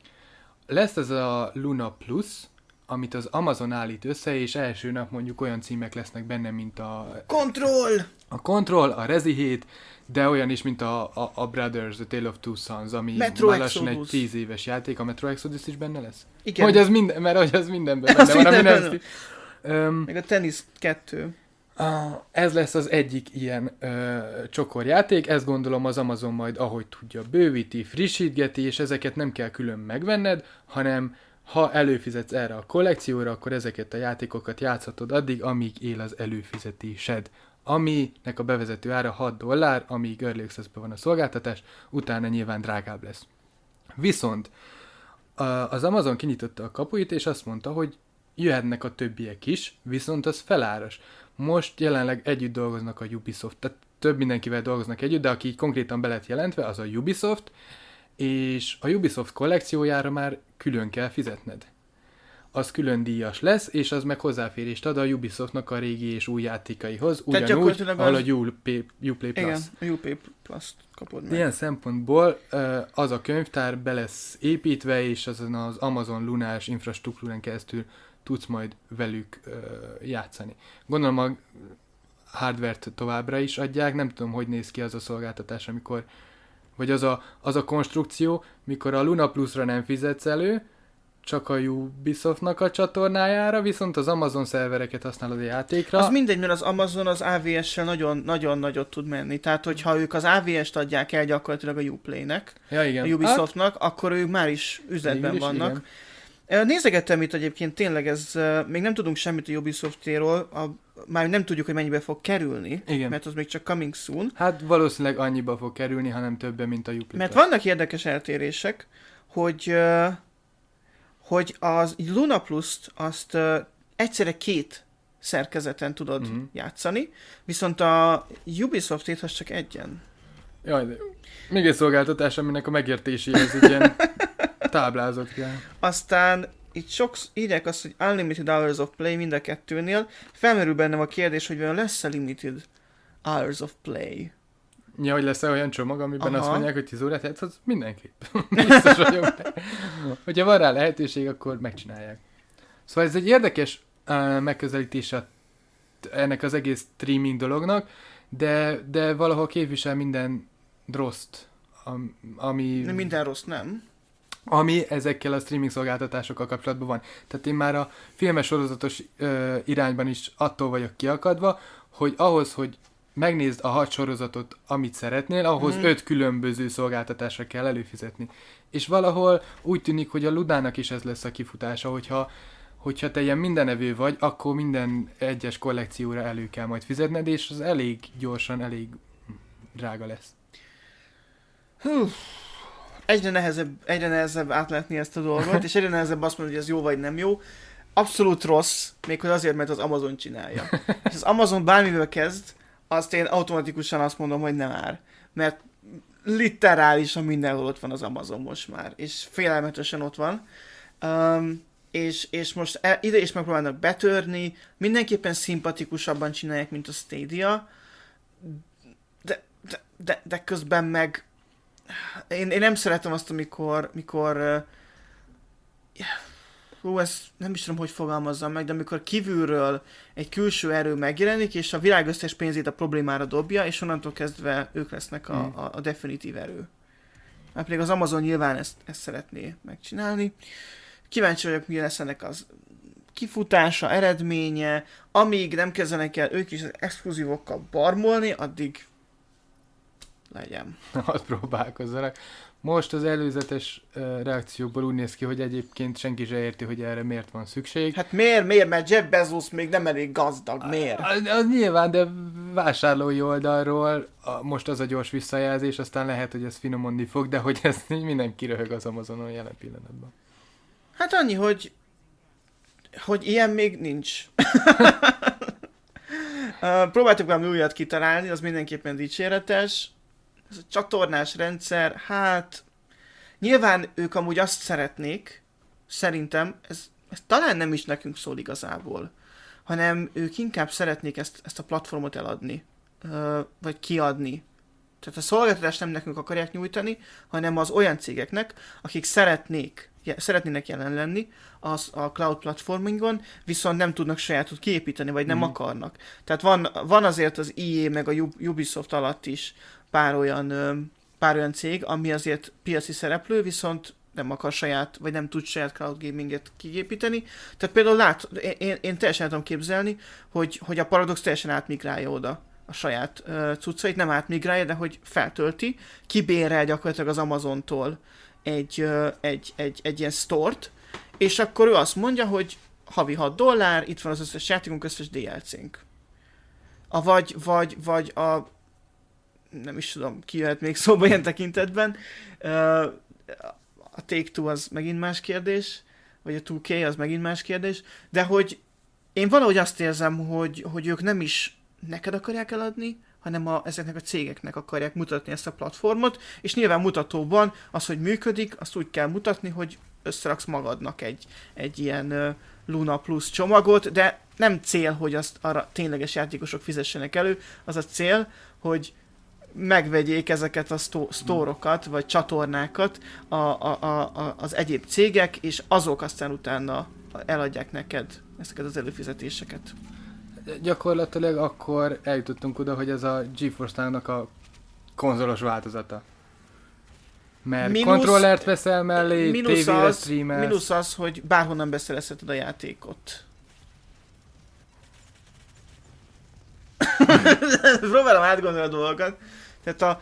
Lesz ez a Luna Plus, amit az Amazon állít össze, és első nap mondjuk olyan címek lesznek benne, mint a... Control! A Control, a Rezi hét, de olyan is, mint a, a, a Brothers, The Tale of Two Sons, ami Metro már lassan Exodus. egy tíz éves játék. A Metro Exodus is benne lesz? Igen. Hogy az minden, mert hogy az mindenben benne van. Minden benne. Um, Meg a Tennis kettő. Uh, ez lesz az egyik ilyen uh, csokorjáték, ezt gondolom az Amazon majd ahogy tudja bővíti, frissítgeti, és ezeket nem kell külön megvenned, hanem ha előfizetsz erre a kollekcióra, akkor ezeket a játékokat játszhatod addig, amíg él az előfizetésed. Aminek a bevezető ára hat dollár, amíg Early Access-ben van a szolgáltatás, utána nyilván drágább lesz. Viszont az Amazon kinyitotta a kapuit, és azt mondta, hogy jöhetnek a többiek is, viszont az feláras. Most jelenleg együtt dolgoznak a Ubisoft, tehát több mindenkivel dolgoznak együtt, de aki konkrétan be lett jelentve, az a Ubisoft, és a Ubisoft kollekciójára már külön kell fizetned. Az külön díjas lesz, és az meg hozzáférést ad a Ubisoftnak a régi és új játékaihoz, ugyanúgy, ahol az... a Uplay, Uplay Plus. Igen, a Uplay Plus kapod meg. Ilyen szempontból az a könyvtár be lesz építve, és azon az Amazon Lunás infrastruktúrán keresztül tudsz majd velük játszani. Gondolom a hardware-t továbbra is adják, nem tudom, hogy néz ki az a szolgáltatás, amikor, vagy az a, az a konstrukció, mikor a Luna Plus-ra nem fizetsz elő, csak a Ubisoftnak a csatornájára, viszont az Amazon szervereket használod a játékra. Az mindegy, mert az Amazon az á vé es-sel nagyon, nagyon nagyot tud menni. Tehát, hogyha ők az á vé es-t adják el gyakorlatilag a Uplay-nek, ja, igen. a Ubisoftnak, hát, akkor ők már is üzletben is, vannak. Igen. Nézegettem itt egyébként, tényleg ez, még nem tudunk semmit a Ubisoftéről, a, már nem tudjuk, hogy mennyibe fog kerülni, igen. mert az még csak coming soon. Hát valószínűleg annyiba fog kerülni, hanem többen, mint a Uplay. Mert vannak érdekes eltérések, hogy... hogy az Luna Plus-t azt uh, egyszerre két szerkezeten tudod uh-huh. játszani, viszont a Ubisoft-ét az csak egyen. Jaj, de még egy szolgáltatás, aminek a megértéséhez egy ilyen táblázat kell. Aztán itt sok írják azt, hogy Unlimited Hours of Play mind a kettőnél. Felmerül bennem a kérdés, hogy vajon lesz-e Limited Hours of Play? Ja, hogy lesz-e olyan csomag, amiben aha. azt mondják, hogy tíz órát játszhatsz? Mindenképp. Biztos vagyok. Hogyha van rá lehetőség, akkor megcsinálják. Szóval ez egy érdekes uh, megközelítése ennek az egész streaming dolognak, de, de valahol képvisel minden rosszt, ami... Minden rossz, nem? Ami ezekkel a streaming szolgáltatásokkal kapcsolatban van. Tehát én már a filmes sorozatos uh, irányban is attól vagyok kiakadva, hogy ahhoz, hogy megnézd a hat sorozatot, amit szeretnél, ahhoz mm. öt különböző szolgáltatásra kell előfizetni. És valahol úgy tűnik, hogy a Ludának is ez lesz a kifutása, hogyha, hogyha te ilyen mindenevő vagy, akkor minden egyes kollekcióra elő kell majd fizetned, és az elég gyorsan, elég drága lesz. Hú. Egyre nehezebb, egyre nehezebb átlátni ezt a dolgot, és egyre nehezebb azt mondani, hogy ez jó vagy nem jó. Abszolút rossz, méghozzá azért, mert az Amazon csinálja. És az Amazon bármivel kezd, azt én automatikusan azt mondom, hogy nem ár. Mert literálisan mindenhol ott van az Amazon most már, és félelmetesen ott van. Um, és, és most e, ide is megpróbálnak betörni, mindenképpen szimpatikusabban csinálják, mint a Stadia, de, de, de, de közben meg én, én nem szeretem azt, amikor, mikor uh, hú, ezt nem is tudom, hogy fogalmazzam meg, de amikor kívülről egy külső erő megjelenik, és a világ összes pénzét a problémára dobja, és onnantól kezdve ők lesznek a, a, a definitív erő. Mert pedig az Amazon nyilván ezt, ezt szeretné megcsinálni. Kíváncsi vagyok, mi lesz ennek az kifutása, eredménye, amíg nem kezdenek el ők is az exkluzívokkal barmolni, addig legyen. Hadd próbálkozzanak. Most az előzetes uh, reakciókból úgy néz ki, hogy egyébként senki se érti, hogy erre miért van szükség. Hát miért, miért? Mert Jeff Bezos még nem elég gazdag, miért? Az, az nyilván, de vásárlói oldalról a, most az a gyors visszajelzés, aztán lehet, hogy ez finomodni fog, de hogy ezt így mindenki röhög az Amazonon jelen pillanatban. Hát annyi, hogy hogy ilyen még nincs. uh, próbáltuk valami újat kitalálni, az mindenképpen dicséretes. Ez a csatornás rendszer, hát nyilván ők amúgy azt szeretnék, szerintem, ez, ez talán nem is nekünk szól igazából, hanem ők inkább szeretnék ezt, ezt a platformot eladni, uh, vagy kiadni. Tehát a szolgáltatást nem nekünk akarják nyújtani, hanem az olyan cégeknek, akik szeretnék, szeretnének jelen lenni az, a cloud platformingon, viszont nem tudnak sajátot kiépíteni, vagy nem mm. akarnak. Tehát van, van azért az í á meg a Ubisoft alatt is pár olyan, pár olyan cég, ami azért piaci szereplő, viszont nem akar saját, vagy nem tud saját cloud gaminget kiépíteni. Tehát például lát, én, én teljesen tudom képzelni, hogy, hogy a Paradox teljesen átmigrálja oda a saját uh, cuccait, nem átmigrálja, de hogy feltölti, kibérel gyakorlatilag az Amazontól egy, uh, egy, egy, egy ilyen stort, és akkor ő azt mondja, hogy havi hat dollár, itt van az összes játékunk, összes dé el cénk. A vagy, vagy, vagy a nem is tudom, ki jöhet még szóba ilyen tekintetben. Uh, a Take-Two az megint más kérdés, vagy a kettő ká az megint más kérdés, de hogy én valahogy azt érzem, hogy, hogy ők nem is neked akarják eladni, hanem a, ezeknek a cégeknek akarják mutatni ezt a platformot, és nyilván mutatóban az, hogy működik, azt úgy kell mutatni, hogy összeraksz magadnak egy, egy ilyen uh, Luna Plus csomagot, de nem cél, hogy azt arra tényleges játékosok fizessenek elő, az a cél, hogy megvegyék ezeket a sztó- sztórokat, vagy csatornákat a, a, a, a, az egyéb cégek, és azok aztán utána eladják neked ezeket az előfizetéseket. Gyakorlatilag akkor eljutottunk oda, hogy ez a GeForce Now-nak a konzolos változata. Mert minusz, kontrollert veszel mellé, tévére streamelsz. Minusz az, hogy bárhonnan beszerezheted a játékot. Próbálom átgondolni a dolgokat. Tehát a,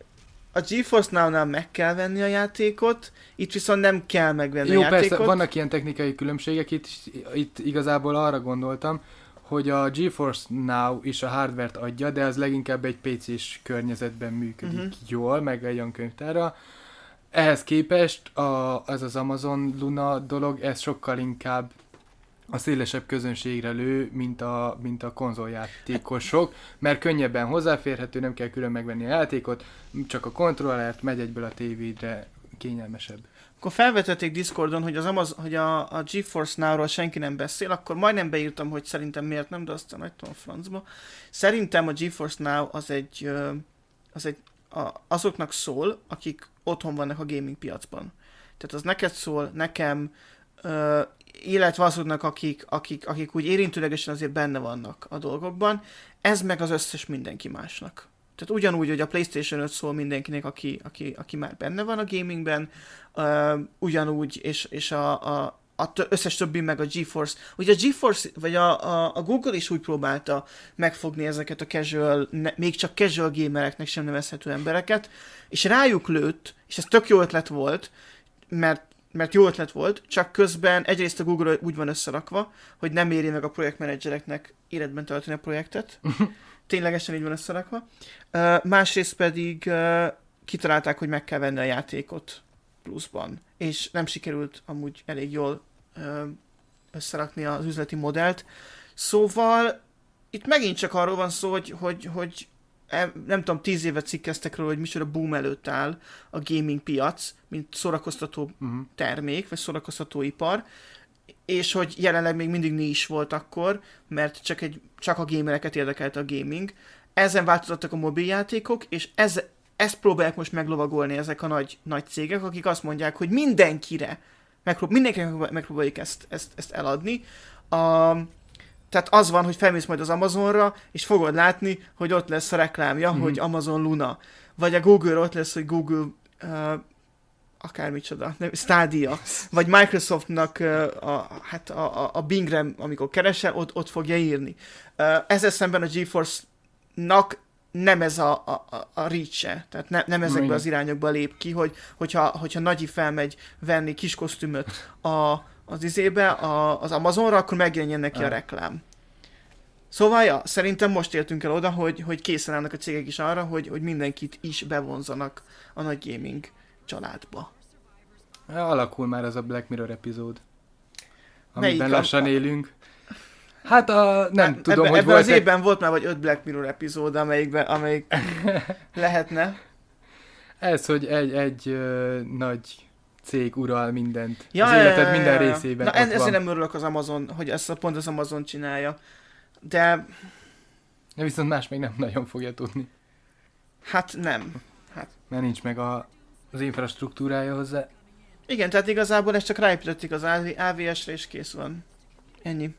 a GeForce Now-nál meg kell venni a játékot, itt viszont nem kell megvenni Jó, a játékot. Jó, persze, vannak ilyen technikai különbségek, itt, itt igazából arra gondoltam, hogy a GeForce Now is a hardware-t adja, de ez leginkább egy pé cés környezetben működik uh-huh. jól, meg egy olyan könyvtárra. Ehhez képest a, az az Amazon Luna dolog, ez sokkal inkább a szélesebb közönségre lő, mint a, mint a konzoljátékosok, mert könnyebben hozzáférhető, nem kell külön megvenni a játékot, csak a kontrollert megy egyből a tévédre, kényelmesebb. Akkor felvetették Discordon, hogy, az Amaz- hogy a, a GeForce Now-ról senki nem beszél, akkor majdnem beírtam, hogy szerintem miért nem, de aztán hagytam a francba. Szerintem a GeForce Now az egy, az egy a, azoknak szól, akik otthon vannak a gaming piacban. Tehát az neked szól, nekem, uh, illetve azoknak, akik, akik, akik úgy érintőlegesen azért benne vannak a dolgokban, ez meg az összes mindenki másnak. Tehát ugyanúgy, hogy a PlayStation öt szól mindenkinek, aki, aki, aki már benne van a gamingben, uh, ugyanúgy, és, és a, a, a t- összes többi meg a GeForce. Ugye a GeForce, vagy a, a, a Google is úgy próbálta megfogni ezeket a casual, ne, még csak casual gamereknek sem nevezhető embereket, és rájuk lőtt, és ez tök jó ötlet volt, mert mert jó ötlet volt, csak közben egyrészt a Google úgy van összerakva, hogy nem éri meg a projektmenedzsereknek életben tölteni a projektet. Ténylegesen így van összerakva. Uh, másrészt pedig uh, kitalálták, hogy meg kell venni a játékot pluszban. És nem sikerült amúgy elég jól uh, összerakni az üzleti modellt. Szóval itt megint csak arról van szó, hogy, hogy, hogy nem tudom, tíz évet cikkeztek róla, hogy micsoda boom előtt áll a gaming piac, mint szórakoztató uh-huh. termék, vagy szórakoztató ipar, és hogy jelenleg még mindig nincs volt akkor, mert csak, egy, csak a gamereket érdekelte a gaming. Ezen változottak a mobiljátékok, és ez, ezt próbálják most meglovagolni ezek a nagy, nagy cégek, akik azt mondják, hogy mindenkire Megprób- mindenkinek megpróbáljuk ezt, ezt, ezt eladni. A, tehát az van, hogy felmész majd az Amazonra, és fogod látni, hogy ott lesz a reklámja, mm-hmm. hogy Amazon Luna. Vagy a Google ott lesz, hogy Google uh, akármicsoda, nem, Stadia. Vagy Microsoftnak uh, a, hát a, a, a Bingre, amikor keresel, ott, ott fogja írni. Uh, ezzel szemben a GeForce-nak nem ez a, a, a reach-e, tehát ne, nem ezekbe mm. az irányokba lép ki, hogy, hogyha, hogyha Nagyi felmegy venni kis kosztümöt a, az izébe, a, az Amazonra, akkor megjelenjen neki ah. a reklám. Szóval, ja, szerintem most értünk el oda, hogy, hogy készen állnak a cégek is arra, hogy, hogy mindenkit is bevonzanak a nagy gaming családba. Alakul már az a Black Mirror epizód, amiben Melyik lassan a... élünk. Hát a, nem hát tudom, ebben, hogy ebben volt az évben volt már vagy öt Black Mirror epizód, amelyikben, amelyik lehetne. Ez, hogy egy, egy ö, nagy cég ural mindent. Ja, az életed ja, ja, minden ja, ja. részében. Na, ott ezért van. nem örülök az Amazon, hogy ezt pont az Amazon csinálja. De... De viszont más még nem nagyon fogja tudni. Hát nem. Hát. Mert nincs meg a, az infrastruktúrája hozzá. Igen, tehát igazából ezt csak ráépítették az á vé es-re és kész van. Ennyi.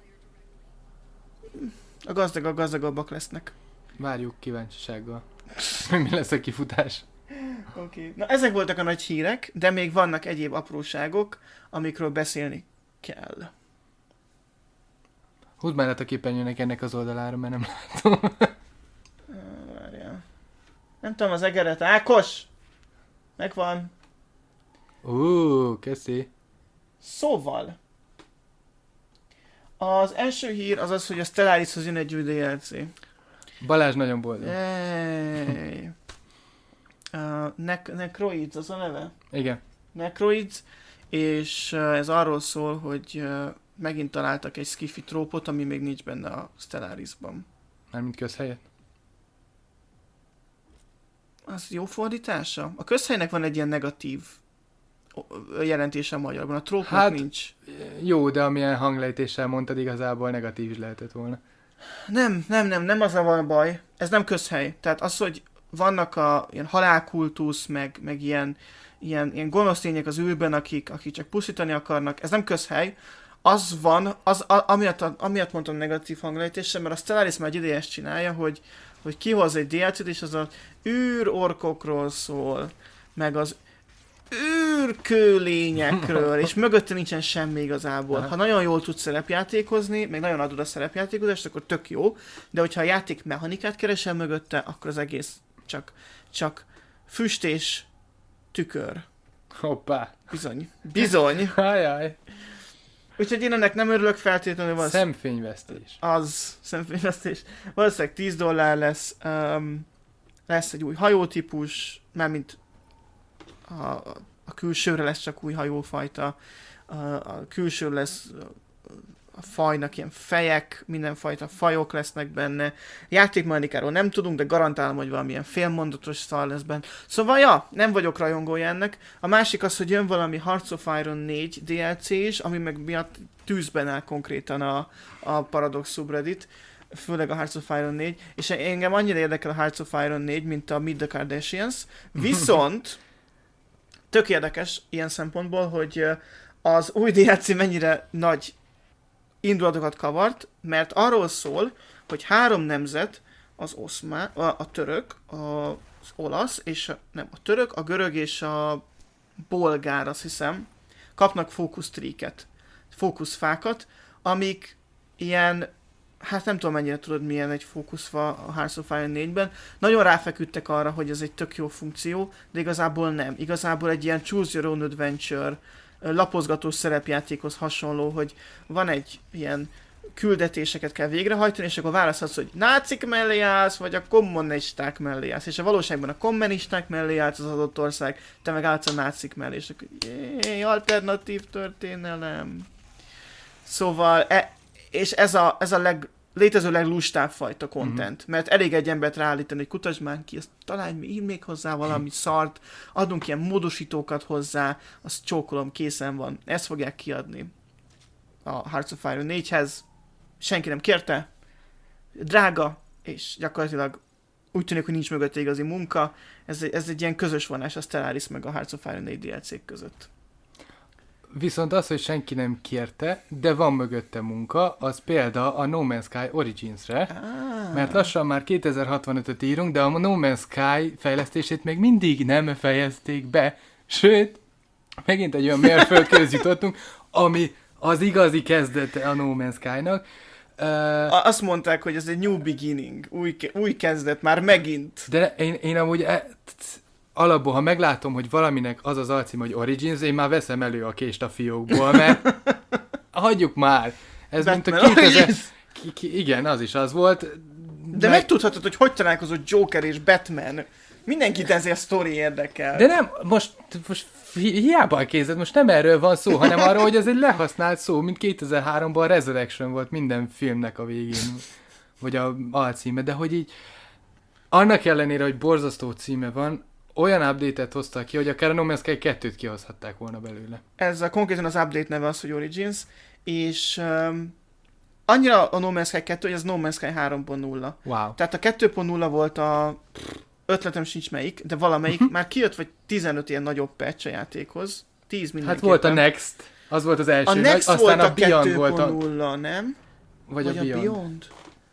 A gazdagok gazdagabbak lesznek. Várjuk kíváncsisággal. Mi lesz a kifutás? Oké. Okay. Na ezek voltak a nagy hírek, de még vannak egyéb apróságok, amikről beszélni kell. Húzd már át a képernyőnek ennek az oldalára, mert nem látom. Várjál. Nem tudom az egeret. Ákos! Megvan. Ó, köszi. Szóval. Az első hír az az, hogy a Stellarishoz jön egy új dé el cé. Balázs nagyon boldog. Yay. Uh, ne- Necroids az a neve? Igen. Necroids, és uh, ez arról szól, hogy uh, megint találtak egy skifi trópot, ami még nincs benne a Stellarisban. Mármint közhelyet? Az jó fordítása? A közhelynek van egy ilyen negatív jelentése magyarban, a trópnak hát, nincs. Jó, de amilyen hanglejtéssel mondtad, igazából negatív is lehetett volna. Nem, nem, nem, nem az a baj. Ez nem közhely. Tehát az, hogy vannak a ilyen halálkultusz, meg, meg ilyen, ilyen, ilyen gonosz lények az űrben, akik, akik csak pusztítani akarnak, ez nem közhely. Az van, az, a, amiatt, amiatt mondtam negatív hanglejtéssel, mert a Stellaris már egy ideje ezt csinálja, hogy, hogy kihoz egy dé el cét, és az az űrorkokról szól, meg az űrkőlényekről, és mögötte nincsen semmi igazából. Ha nagyon jól tudsz szerepjátékozni, meg nagyon adod a szerepjátékozást, akkor tök jó, de hogyha a játék mechanikát keresel mögötte, akkor az egész csak, csak füst és tükör. Hoppá. Bizony. Bizony. Ajaj. Úgyhogy én ennek nem örülök feltétlenül. Az, Szemfényvesztés. Az, szemfényvesztés. Valószínűleg tíz dollár lesz, um, lesz egy új hajótípus, mármint a, a külsőre lesz csak új hajófajta, a, a külső lesz a fajnak ilyen fejek, mindenfajta fajok lesznek benne. Játékmechanikáról nem tudunk, de garantálom, hogy valamilyen félmondatos szar lesz benne. Szóval ja, nem vagyok rajongója ennek. A másik az, hogy jön valami Hearts of Iron négy dé el cé is, ami meg miatt tűzben áll konkrétan a, a Paradox subreddit, főleg a Hearts of Iron négy, és engem annyira érdekel a Hearts of Iron négy, mint a Meet the Kardashians, viszont tök érdekes ilyen szempontból, hogy az új dé el cé mennyire nagy indulatokat kavart, mert arról szól, hogy három nemzet, az oszmán, a, a török, a, az olasz, és a, nem, a török, a görög és a bolgár, azt hiszem, kapnak fókusztríket, fókuszfákat, amik ilyen, hát nem tudom mennyire tudod milyen egy fókuszfa a Hearts of Iron négyben, nagyon ráfeküdtek arra, hogy ez egy tök jó funkció, de igazából nem. Igazából egy ilyen choose your own adventure, lapozgatós szerepjátékhoz hasonló, hogy van egy ilyen küldetéseket kell végrehajtani, és akkor választhatsz, hogy nácik mellé állsz, vagy a kommunisták mellé állsz. És a valóságban a kommunisták mellé állsz az adott ország, te meg állsz a nácik mellé, és akkor jé, alternatív történelem. Szóval, e, és ez a, ez a leg, létező leglustább fajta content, mm-hmm. mert elég egy embert ráállítani, hogy kutasd már ki, azt találj, ír még hozzá valami szart, adunk ilyen módosítókat hozzá, azt csókolom, készen van. Ezt fogják kiadni a Hearts of Iron négyhez. Senki nem kérte, drága, és gyakorlatilag úgy tűnik, hogy nincs mögötte igazi munka. Ez egy, ez egy ilyen közös vonás a Stellaris meg a Hearts of Iron négy dé el cé között. viszont az, hogy senki nem kérte, de van mögötte munka, az példa a No Man's Sky Origins-re, ah. mert lassan már kétezer-hatvanötöt írunk, de a No Man's Sky fejlesztését még mindig nem fejezték be, sőt, megint egy olyan mérföldkőhöz jutottunk, ami az igazi kezdete a No Man's Sky-nak. Uh, Azt mondták, hogy ez egy new beginning, új, új kezdet, már megint. De én, én amúgy e, alapból, ha meglátom, hogy valaminek az az alcím, hogy Origins, én már veszem elő a kést a fiókból, mert hagyjuk már. Ez Batman, mint a kétezer... Ki, ki, igen, az is az volt. De meg... megtudhatod, hogy hogy találkozott Joker és Batman. Mindenkit ezért a sztori érdekel. De nem, most, most hiába a kézed, most nem erről van szó, hanem arról, hogy ez egy lehasznált szó, mint kétezer-háromban a Resurrection volt minden filmnek a végén, vagy a alcíme, de hogy így annak ellenére, hogy borzasztó címe van, olyan update-et hoztak ki, hogy akár a No Man's Sky kettőt kihozhatták volna belőle. Ez a konkrétan az update neve az, hogy Origins, és um, annyira a No Man's Sky kettő, hogy ez No Man's Sky három pont nulla. Wow. Tehát a kettő pont nulla volt a... ötletem sincs melyik, de valamelyik már kijött, vagy tizenöt ilyen nagyobb patch a játékhoz. tíz mindenképpen. Hát volt a Next, az volt az első. A Next nagy, volt aztán a kettő pont nulla, nem? Vagy, vagy a, a Beyond. Beyond?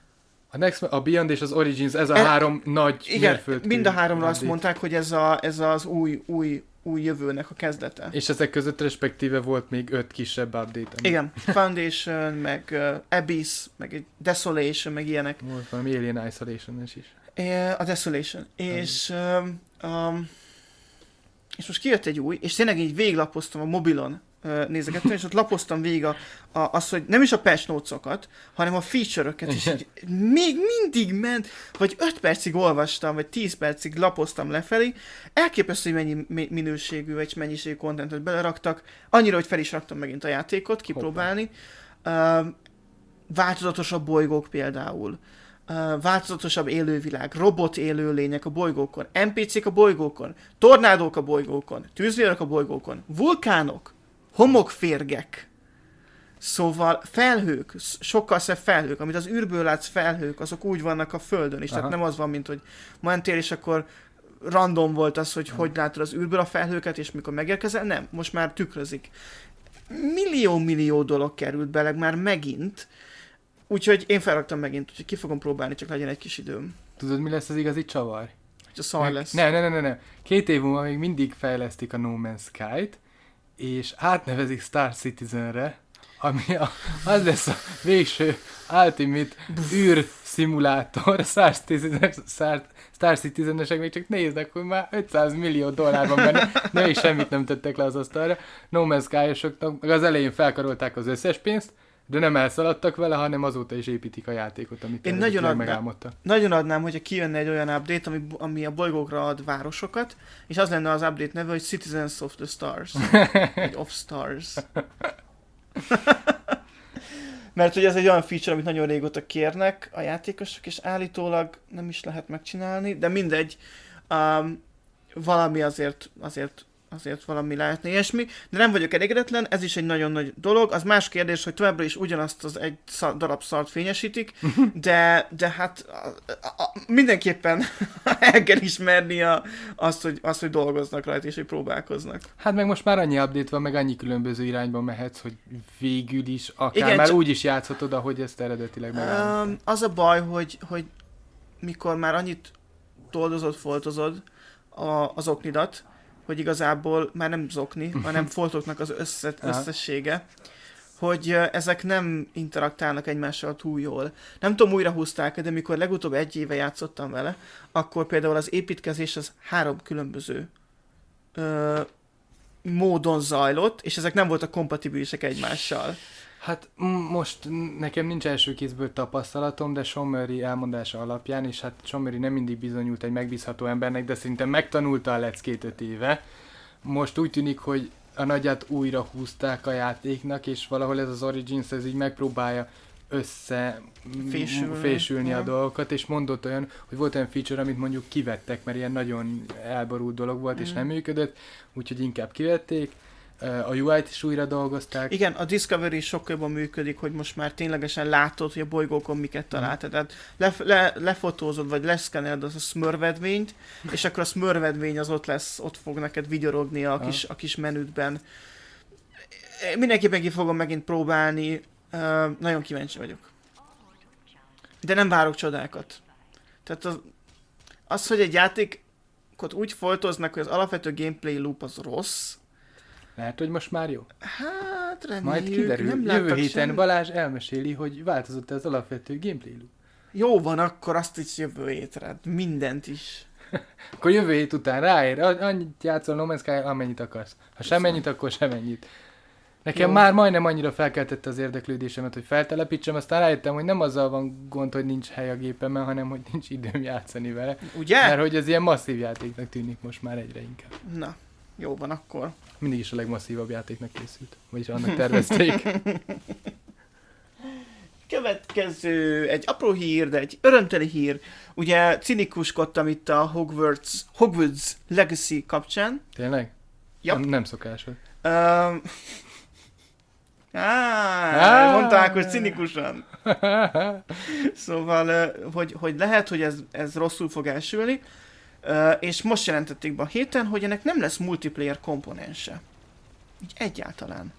A Next, a Beyond és az Origins, ez a e, három nagy igen, mérföldkő. Mind a háromra azt mondták, hogy ez, a, ez az új, új, új jövőnek a kezdete. És ezek között respektíve volt még öt kisebb update. Ami... Igen, Foundation, meg uh, Abyss, meg egy Desolation, meg ilyenek. Volt valami Alien Isolation-es is. A Desolation. És, um, um, és most kijött egy új, és tényleg így végiglapoztam a mobilon, uh, nézegettem, és ott lapoztam végig a, a, azt, hogy nem is a patch notes-okat, hanem a feature-öket, és így még mindig ment, vagy öt percig olvastam, vagy tíz percig lapoztam lefelé, elképesztő, hogy mennyi minőségű, vagy mennyiségű contentet beleraktak, annyira, hogy fel is raktam megint a játékot, kipróbálni. Uh, változatosabb bolygók például. Uh, változatosabb élővilág, robot élőlények a bolygókon, en pé cék a bolygókon, tornádók a bolygókon, tűzvérek a bolygókon, vulkánok, homokférgek, szóval felhők, sokkal szebb felhők, amit az űrből látsz felhők, azok úgy vannak a Földön is, Aha. tehát nem az van, mint hogy mentél, és akkor random volt az, hogy Aha. hogy látod az űrből a felhőket, és mikor megérkezel, nem, most már tükrözik. Millió-millió dolog került bele már megint. Úgyhogy én felraktam megint, úgyhogy ki fogom próbálni, csak legyen egy kis időm. Tudod, mi lesz az igazi csavar? Hogy a szar lesz. Ne, ne, ne, ne, ne. Két év múlva még mindig fejlesztik a No Man's Sky-t, és átnevezik Star Citizenre, ami a, az lesz a végső ultimate űr szimulátor. Star Citizen, Star, Star Citizen-esek még csak néznek, hogy már ötszáz millió dollár van benne, de még semmit nem tettek le az asztalra. No Man's Sky-osoknak, meg az elején felkarolták az összes pénzt, de nem elszaladtak vele, hanem azóta is építik a játékot, amit én nagyon adnám, megálmodtak. Nagyon adnám, hogyha kijönne egy olyan update, ami, ami a bolygókra ad városokat, és az lenne az update neve, hogy Citizens of the Stars. Vagy of Stars. Mert hogy ez egy olyan feature, amit nagyon régóta kérnek a játékosok, és állítólag nem is lehet megcsinálni, de mindegy, um, valami azért, azért azért valami lehetne ilyesmi, de nem vagyok elégedetlen, ez is egy nagyon nagy dolog. Az más kérdés, hogy továbbra is ugyanazt az egy szar, darab szart fényesítik, de, de hát a, a, a, mindenképpen el kell ismerni a, azt, hogy, azt, hogy dolgoznak rajta, és hogy próbálkoznak. Hát meg most már annyi update van, meg annyi különböző irányban mehetsz, hogy végül is akár Igen, már csak... úgy is játszhatod, ahogy ezt eredetileg megállították. Um, az a baj, hogy, hogy mikor már annyit toldozod, foltozod a, az oknidat, hogy igazából már nem zokni, hanem foltoknak az össze, összessége, hogy ezek nem interaktálnak egymással túl jól. Nem tudom, újra húzták, de mikor legutóbb egy éve játszottam vele, akkor például az építkezés az három különböző ö, módon zajlott, és ezek nem voltak kompatibilisek egymással. Hát most nekem nincs első kézből tapasztalatom, de Sean Murray elmondása alapján, és hát Sean Murray nem mindig bizonyult egy megbízható embernek, de szerintem megtanulta a leckét öt éve. Most úgy tűnik, hogy a nagyját újra húzták a játéknak, és valahol ez az Origins, ez így megpróbálja össze fésülni, fésülni a dolgokat, és mondott olyan, hogy volt olyan feature, amit mondjuk kivettek, mert ilyen nagyon elborult dolog volt, mm. és nem működött, úgyhogy inkább kivették. A u í-t is újra dolgozták. Igen, a Discovery sokkal jobban működik, hogy most már ténylegesen látod, hogy a bolygókon miket találtad. Tehát le, le, lefotózod, vagy leszkeneled az a smörvedvényt, és akkor a smörvedvény az ott lesz, ott fog neked vigyorogni a kis, a kis menüdben. mindenképpen ki fogom megint próbálni, uh, nagyon kíváncsi vagyok. De nem várok csodákat. Tehát az, az hogy egy játékot úgy foltoznak, hogy az alapvető gameplay loop az rossz. Lehet, hogy most már jó? Hát reméljük. Majd kiderül. Nem Jövő héten semmi. Balázs elmeséli, hogy változott az alapvető gameplay loop. Jó van, akkor azt is jövő hétre. Mindent is. Akkor jövő hét után ráér, annyit játszol No Man's Sky, amennyit akarsz. Ha semennyit, akkor semennyit. Nekem Jó. már majdnem annyira felkeltette az érdeklődésemet, hogy feltelepítsem, aztán rájöttem, hogy nem azzal van gond, hogy nincs hely a gépemen, hanem hogy nincs időm játszani vele. Ugye? Mert hogy ez ilyen masszív játéknak tűnik most már egyre inkább. Na, jó van akkor. Mindig is a legmasszívabb játéknak készült. Vagyis annak tervezték. Következő, egy apró hír, de egy örömteli hír. Ugye cinikuskodtam itt a Hogwarts, Hogwarts Legacy kapcsán. Tényleg? Yep. Nem, nem szokásos. Um, Á, ah, mondták, hogy cinikusan. Szóval, hogy, hogy lehet, hogy ez, ez rosszul fog elsülni, és most jelentették be a héten, hogy ennek nem lesz multiplayer komponense. Így egyáltalán.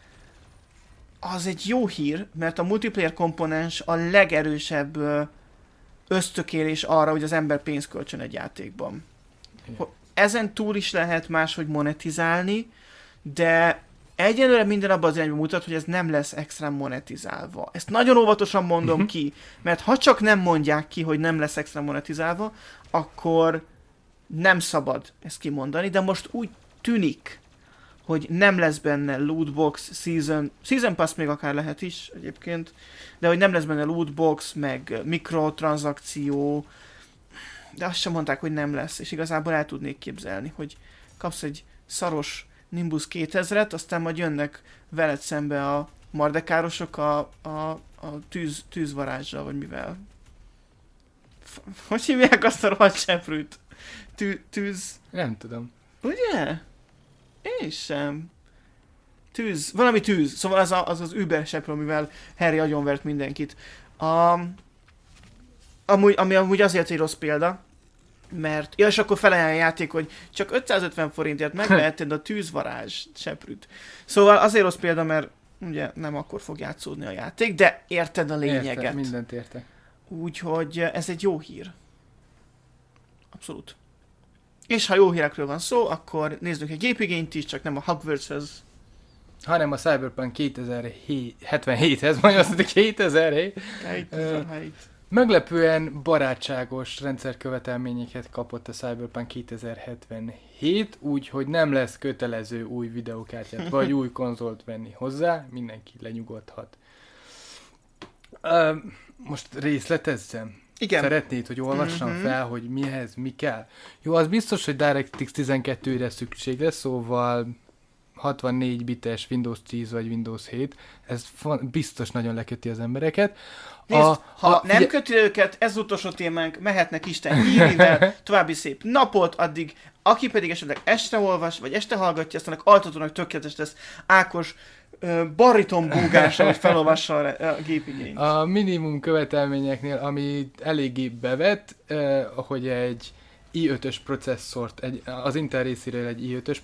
Az egy jó hír, mert a multiplayer komponens a legerősebb ösztökélés arra, hogy az ember pénzt költsön egy játékban. Igen. Ezen túl is lehet máshogy monetizálni, de egyelőre minden abban az irányban mutat, hogy ez nem lesz extra monetizálva. Ezt nagyon óvatosan mondom uh-huh. ki, mert ha csak nem mondják ki, hogy nem lesz extra monetizálva, akkor nem szabad ezt kimondani, de most úgy tűnik, hogy nem lesz benne lootbox, season, season pass még akár lehet is egyébként, de hogy nem lesz benne lootbox, meg mikrotranszakció, de azt sem mondták, hogy nem lesz, és igazából el tudnék képzelni, hogy kapsz egy szaros Nimbus kétezret, aztán majd jönnek veled szembe a mardekárosok a, a, a tűz, tűzvarázssal, vagy mivel. F- hogy hívják azt a rohadt seprűt? Tű, tűz... Nem tudom. Ugye? Én sem. Tűz, valami tűz. Szóval az a, az, az Uber seprő, amivel Harry agyonvert mindenkit. A, amúgy, ami amúgy azért egy rossz példa, mert, ja, és akkor felajánl a játék, hogy csak ötszázötven forintért megveheted a tűzvarázs seprűt. Szóval azért rossz példa, mert ugye nem akkor fog játszódni a játék, de érted a lényeget. Érte, mindent értek. Úgyhogy ez egy jó hír. Abszolút. És ha jó hírekről van szó, akkor nézzük egy gépigényt is, csak nem a Hogwartshez. Hanem a Cyberpunk kétezer-hetvenhéthez, majd azt mondta kétezer-hét. kétezer-hét. Meglepően barátságos rendszerkövetelményeket kapott a Cyberpunk kétezer-hetvenhét, úgyhogy nem lesz kötelező új videókártyát, vagy új konzolt venni hozzá, mindenki lenyugodhat. Uh, most részletezzem. Igen. Szeretnéd, hogy olvassam mm-hmm. fel, hogy mihez mi kell? Jó, az biztos, hogy DirectX tizenkettőre szükség lesz, szóval hatvannégy bites Windows tíz vagy Windows hét, ez biztos nagyon leköti az embereket. Nézd, a, ha a, nem figye... köti őket, ez utolsó témánk, mehetnek Isten hírivel, további szép napot, addig aki pedig esetleg este olvas, vagy este hallgatja, azt annak altatónak tökéletes lesz Ákos uh, bariton búgása, hogy felolvassa a, a gépigényt. A minimum követelményeknél, ami eléggé bevett, uh, hogy egy i ötös processzort, egy, az Intel részéről egy i ötös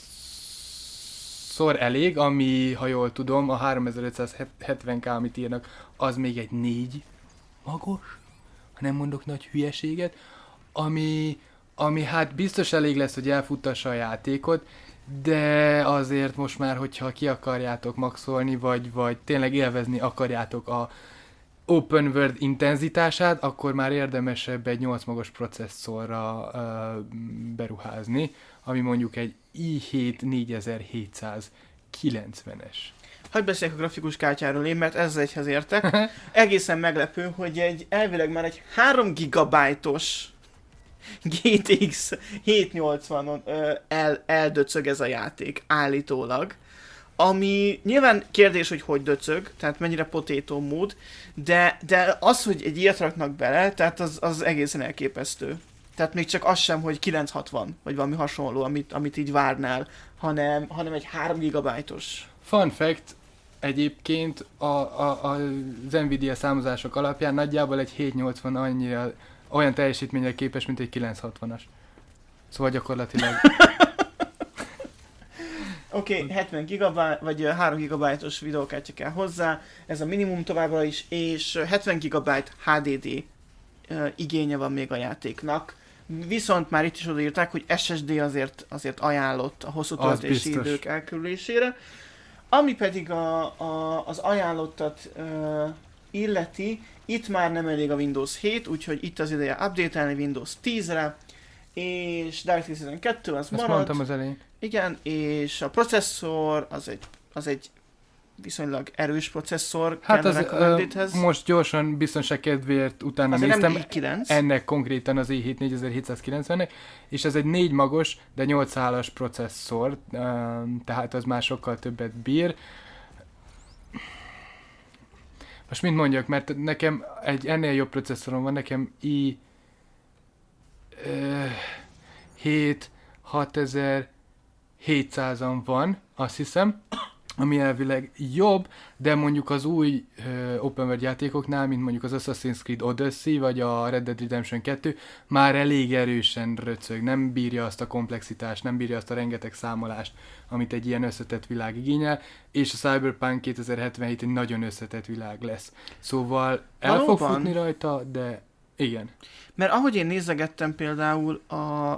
processzor elég, ami, ha jól tudom, a háromezer-ötszázhetven ká, amit írnak, az még egy négy magos, ha nem mondok nagy hülyeséget, ami, ami hát biztos elég lesz, hogy elfuttassa a játékot, de azért most már, hogyha ki akarjátok maxolni, vagy, vagy tényleg élvezni akarjátok a open world intenzitását, akkor már érdemesebb egy nyolc magos processzorra uh, beruházni, ami mondjuk egy i hét négyezer-hétszázkilencvenes. Hadd beszéljek a grafikus kártyáról én, mert ezzel egyhez értek. Egészen meglepő, hogy egy elvileg már egy három gigabájtos gé té iksz hétszáznyolcvanon ö, el, eldöcög ez a játék, állítólag. Ami nyilván kérdés, hogy hogy döcög, tehát mennyire potato mód, de, de az, hogy egy ilyet raknak bele, tehát az, az egészen elképesztő. Tehát még csak az sem, hogy kilencszázhatvan, vagy valami hasonló, amit, amit így várnál, hanem, hanem egy három gigabájtos. Fun fact, egyébként a, a, a, az Nvidia számozások alapján nagyjából egy hétszáznyolcvan annyira olyan teljesítményre képes, mint egy kilencszázhatvanas. Szóval gyakorlatilag... Oké, Oké, okay, hetven gigabyte, vagy három gigabájtos videókártya kell hozzá, ez a minimum továbbra is, és hetven gigabyte há dé dé uh, igénye van még a játéknak. Viszont már itt is odaírták, hogy es es dé azért, azért ajánlott a hosszú töltési idők elkerülésére. Ami pedig a, a, az ajánlottat uh, illeti, itt már nem elég a Windows hét, úgyhogy itt az ideje update-elni Windows tízre, és DirectX tizenkettő az marad. Ezt mondtam az elején. Igen, és a processzor az egy, az egy viszonylag erős processzor. Hát az, uh, most gyorsan biztonság kedvéért utána azért néztem. Nem i kilenc. Ennek konkrétan az i hét négyezer-hétszázkilencvennek, és ez egy négy magos, de nyolc szálas processzor, uh, tehát az már sokkal többet bír. Most mit mondjak, mert nekem egy ennél jobb processzorom van, nekem i hét hatezer-hétszázan van, azt hiszem, ami elvileg jobb, de mondjuk az új uh, open world játékoknál, mint mondjuk az Assassin's Creed Odyssey, vagy a Red Dead Redemption kettő, már elég erősen röcög, nem bírja azt a komplexitást, nem bírja azt a rengeteg számolást, amit egy ilyen összetett világ igényel, és a Cyberpunk kétezer-hetvenhét egy nagyon összetett világ lesz. Szóval el fog futni rajta, de igen. Mert ahogy én nézegettem például a,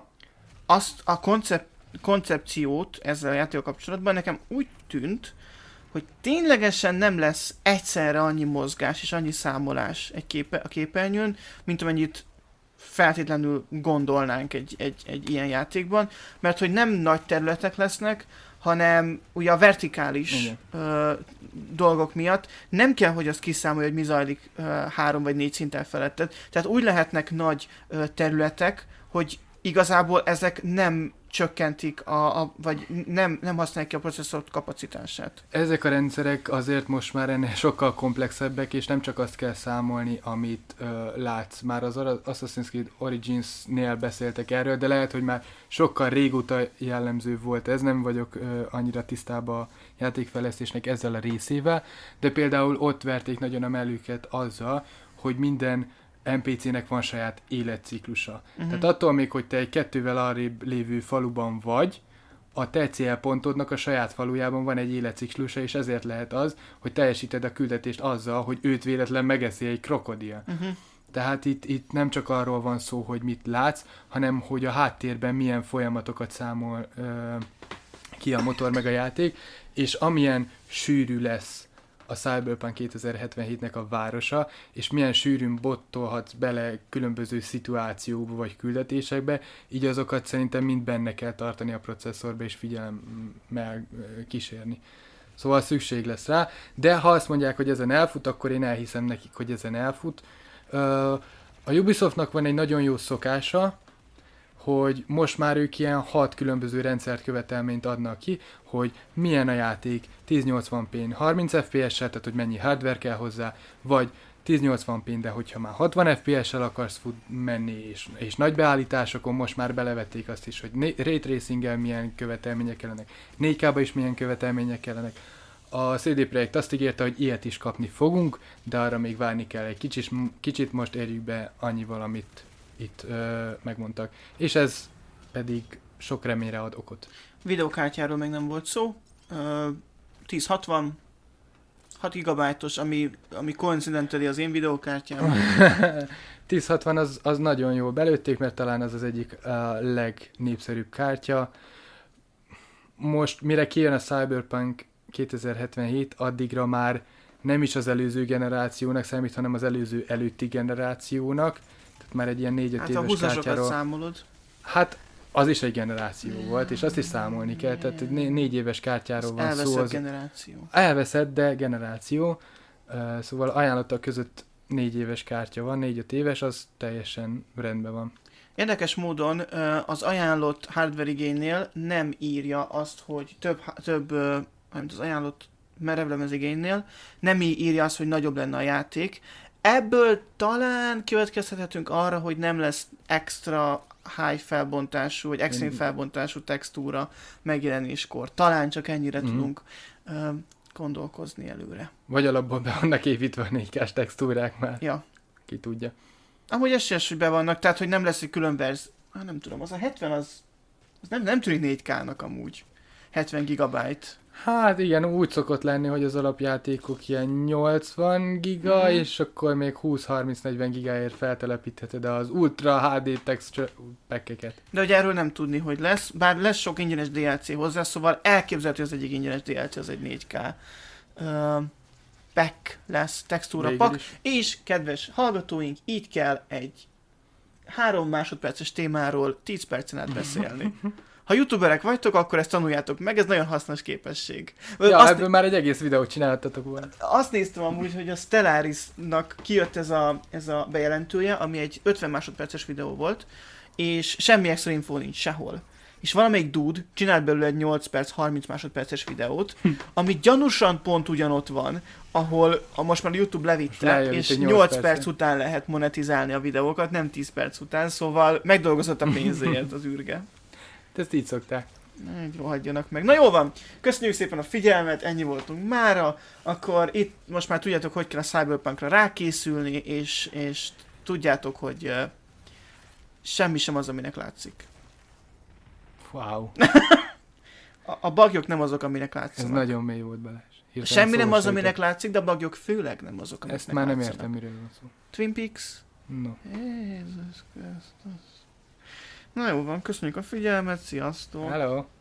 azt a koncept, koncepciót ezzel a játékkal kapcsolatban, nekem úgy tűnt, hogy ténylegesen nem lesz egyszerre annyi mozgás és annyi számolás egy képe, a képernyőn, mint amennyit feltétlenül gondolnánk egy, egy, egy ilyen játékban, mert hogy nem nagy területek lesznek, hanem ugye a vertikális ö, dolgok miatt nem kell, hogy azt kiszámolja, hogy mi zajlik ö, három vagy négy szinten feletted. Tehát úgy lehetnek nagy ö, területek, hogy igazából ezek nem csökkentik, a, a, vagy nem, nem használják ki a processzor kapacitását. Ezek a rendszerek azért most már ennél sokkal komplexebbek, és nem csak azt kell számolni, amit ö, látsz. Már az Assassin's Creed Origins-nél beszéltek erről, de lehet, hogy már sokkal régóta jellemző volt ez, nem vagyok ö, annyira tisztában a játékfejlesztésnek ezzel a részével, de például ott verték nagyon a mellüket azzal, hogy minden en pé cének van saját életciklusa. Uh-huh. Tehát attól még, hogy te egy kettővel arrébb lévő faluban vagy, a te célpontodnak a saját falujában van egy életciklusa, és ezért lehet az, hogy teljesíted a küldetést azzal, hogy őt véletlen megeszi egy krokodil. Uh-huh. Tehát itt, itt nem csak arról van szó, hogy mit látsz, hanem hogy a háttérben milyen folyamatokat számol ö, ki a motor meg a játék, és amilyen sűrű lesz a Cyberpunk kétezer-hetvenhétnek a városa, és milyen sűrűn bottolhatsz bele különböző szituációkba vagy küldetésekbe, így azokat szerintem mind benne kell tartani a processzorba, és figyelemmel kísérni. Szóval szükség lesz rá, de ha azt mondják, hogy ezen elfut, akkor én elhiszem nekik, hogy ezen elfut. A Ubisoftnak van egy nagyon jó szokása, hogy most már ők ilyen hat különböző rendszert követelményt adnak ki, hogy milyen a játék ezernyolcvan pén harminc ef pé es-sel, tehát hogy mennyi hardware kell hozzá, vagy ezernyolcvan pén, de hogyha már hatvan ef pé es-sel akarsz fut menni, és, és nagy beállításokon most már belevették azt is, hogy ray tracing-el milyen követelmények kellenek, négy ká-ba is milyen követelmények kellenek. A cé dé Projekt azt ígérte, hogy ilyet is kapni fogunk, de arra még várni kell egy kicsit, kicsit most érjük be annyival, amit itt ö, megmondtak. És ez pedig sok reményre ad okot. Videokártyáról még nem volt szó. Uh, tíz hatvan, hat gigabájtos, ami, ami coincidentally az én videokártyám. tíz hatvan az, az nagyon jól belőtték, mert talán az az egyik uh, legnépszerűbb kártya. Most, mire kijön a Cyberpunk kétezer-hetvenhét, addigra már nem is az előző generációnak számít, hanem az előző előtti generációnak. Tehát már egy ilyen négy-öt hát éves kártyáról. számolod. Hát az is egy generáció mm. volt, és azt is számolni kell. Tehát egy né- négy éves kártyáról van szó. Elveszett generáció. Elveszett, de generáció. Uh, szóval ajánlottak között négy éves kártya van, négy-öt éves, az teljesen rendben van. Érdekes módon az ajánlott hardware igénynél nem írja azt, hogy több, több mint az ajánlott merevlemez igénynél, nem írja azt, hogy nagyobb lenne a játék. Ebből talán következhetünk arra, hogy nem lesz extra high felbontású, vagy extreme felbontású textúra megjelenéskor. Talán csak ennyire mm-hmm. tudunk uh, gondolkozni előre. Vagy alapból be vannak építve a négy ká-s textúrák már. Ja. Ki tudja. Amúgy esélyes, hogy be vannak, tehát hogy nem lesz egy külön verz... Ah, nem tudom, az a hetven az, az nem, nem tűnik négy ká-nak amúgy. hetven gigabyte. Hát igen, úgy szokott lenni, hogy az alapjátékok ilyen nyolcvan giga, Mhm. és akkor még húsz-harminc-negyven gigáért feltelepítheted az Ultra há dé texture packeket. De hogy erről nem tudni, hogy lesz, bár lesz sok ingyenes dé el cé hozzá, szóval elképzelhető, hogy az egyik ingyenes dé el cé az egy négy ká uh, pack lesz, textúra Végül pak, is. és kedves hallgatóink, így kell egy három másodperces témáról tíz percen át beszélni. Ha youtuberek vagytok, akkor ezt tanuljátok meg, ez nagyon hasznos képesség. Ja, Azt, ebből már egy egész videót csináltatok volna. azt néztem amúgy, hogy a Stellarisnak kijött ez a, ez a bejelentője, ami egy ötven másodperces videó volt, és semmi extra info nincs sehol. És valamelyik dude csinált belőle egy nyolc perc, harminc másodperces videót, ami gyanúsan pont ugyanott van, ahol a most már a YouTube levitte, Lejön és itt egy nyolc nyolc percre. perc után lehet monetizálni a videókat, nem tíz perc után, szóval megdolgozott a pénzéért az űrge. De ezt így szokták. Így rohadjanak meg. Na jó van, köszönjük szépen a figyelmet, ennyi voltunk mára, akkor itt most már tudjátok, hogy kell a Cyberpunkra rákészülni, és, és tudjátok, hogy uh, semmi sem az, aminek látszik. Wow, A, a bugyok nem azok, aminek ez látszanak. nagyon mély volt, Balázs. Hirtelen Semmi nem szóba az, sejtett. aminek látszik, de a bugyok főleg nem azok, aminek Ezt már nem látszanak. értem, miről van szó. Twin Peaks? No. Jézus Krisztus. Na jó van, köszönjük a figyelmet, sziasztok! Hello.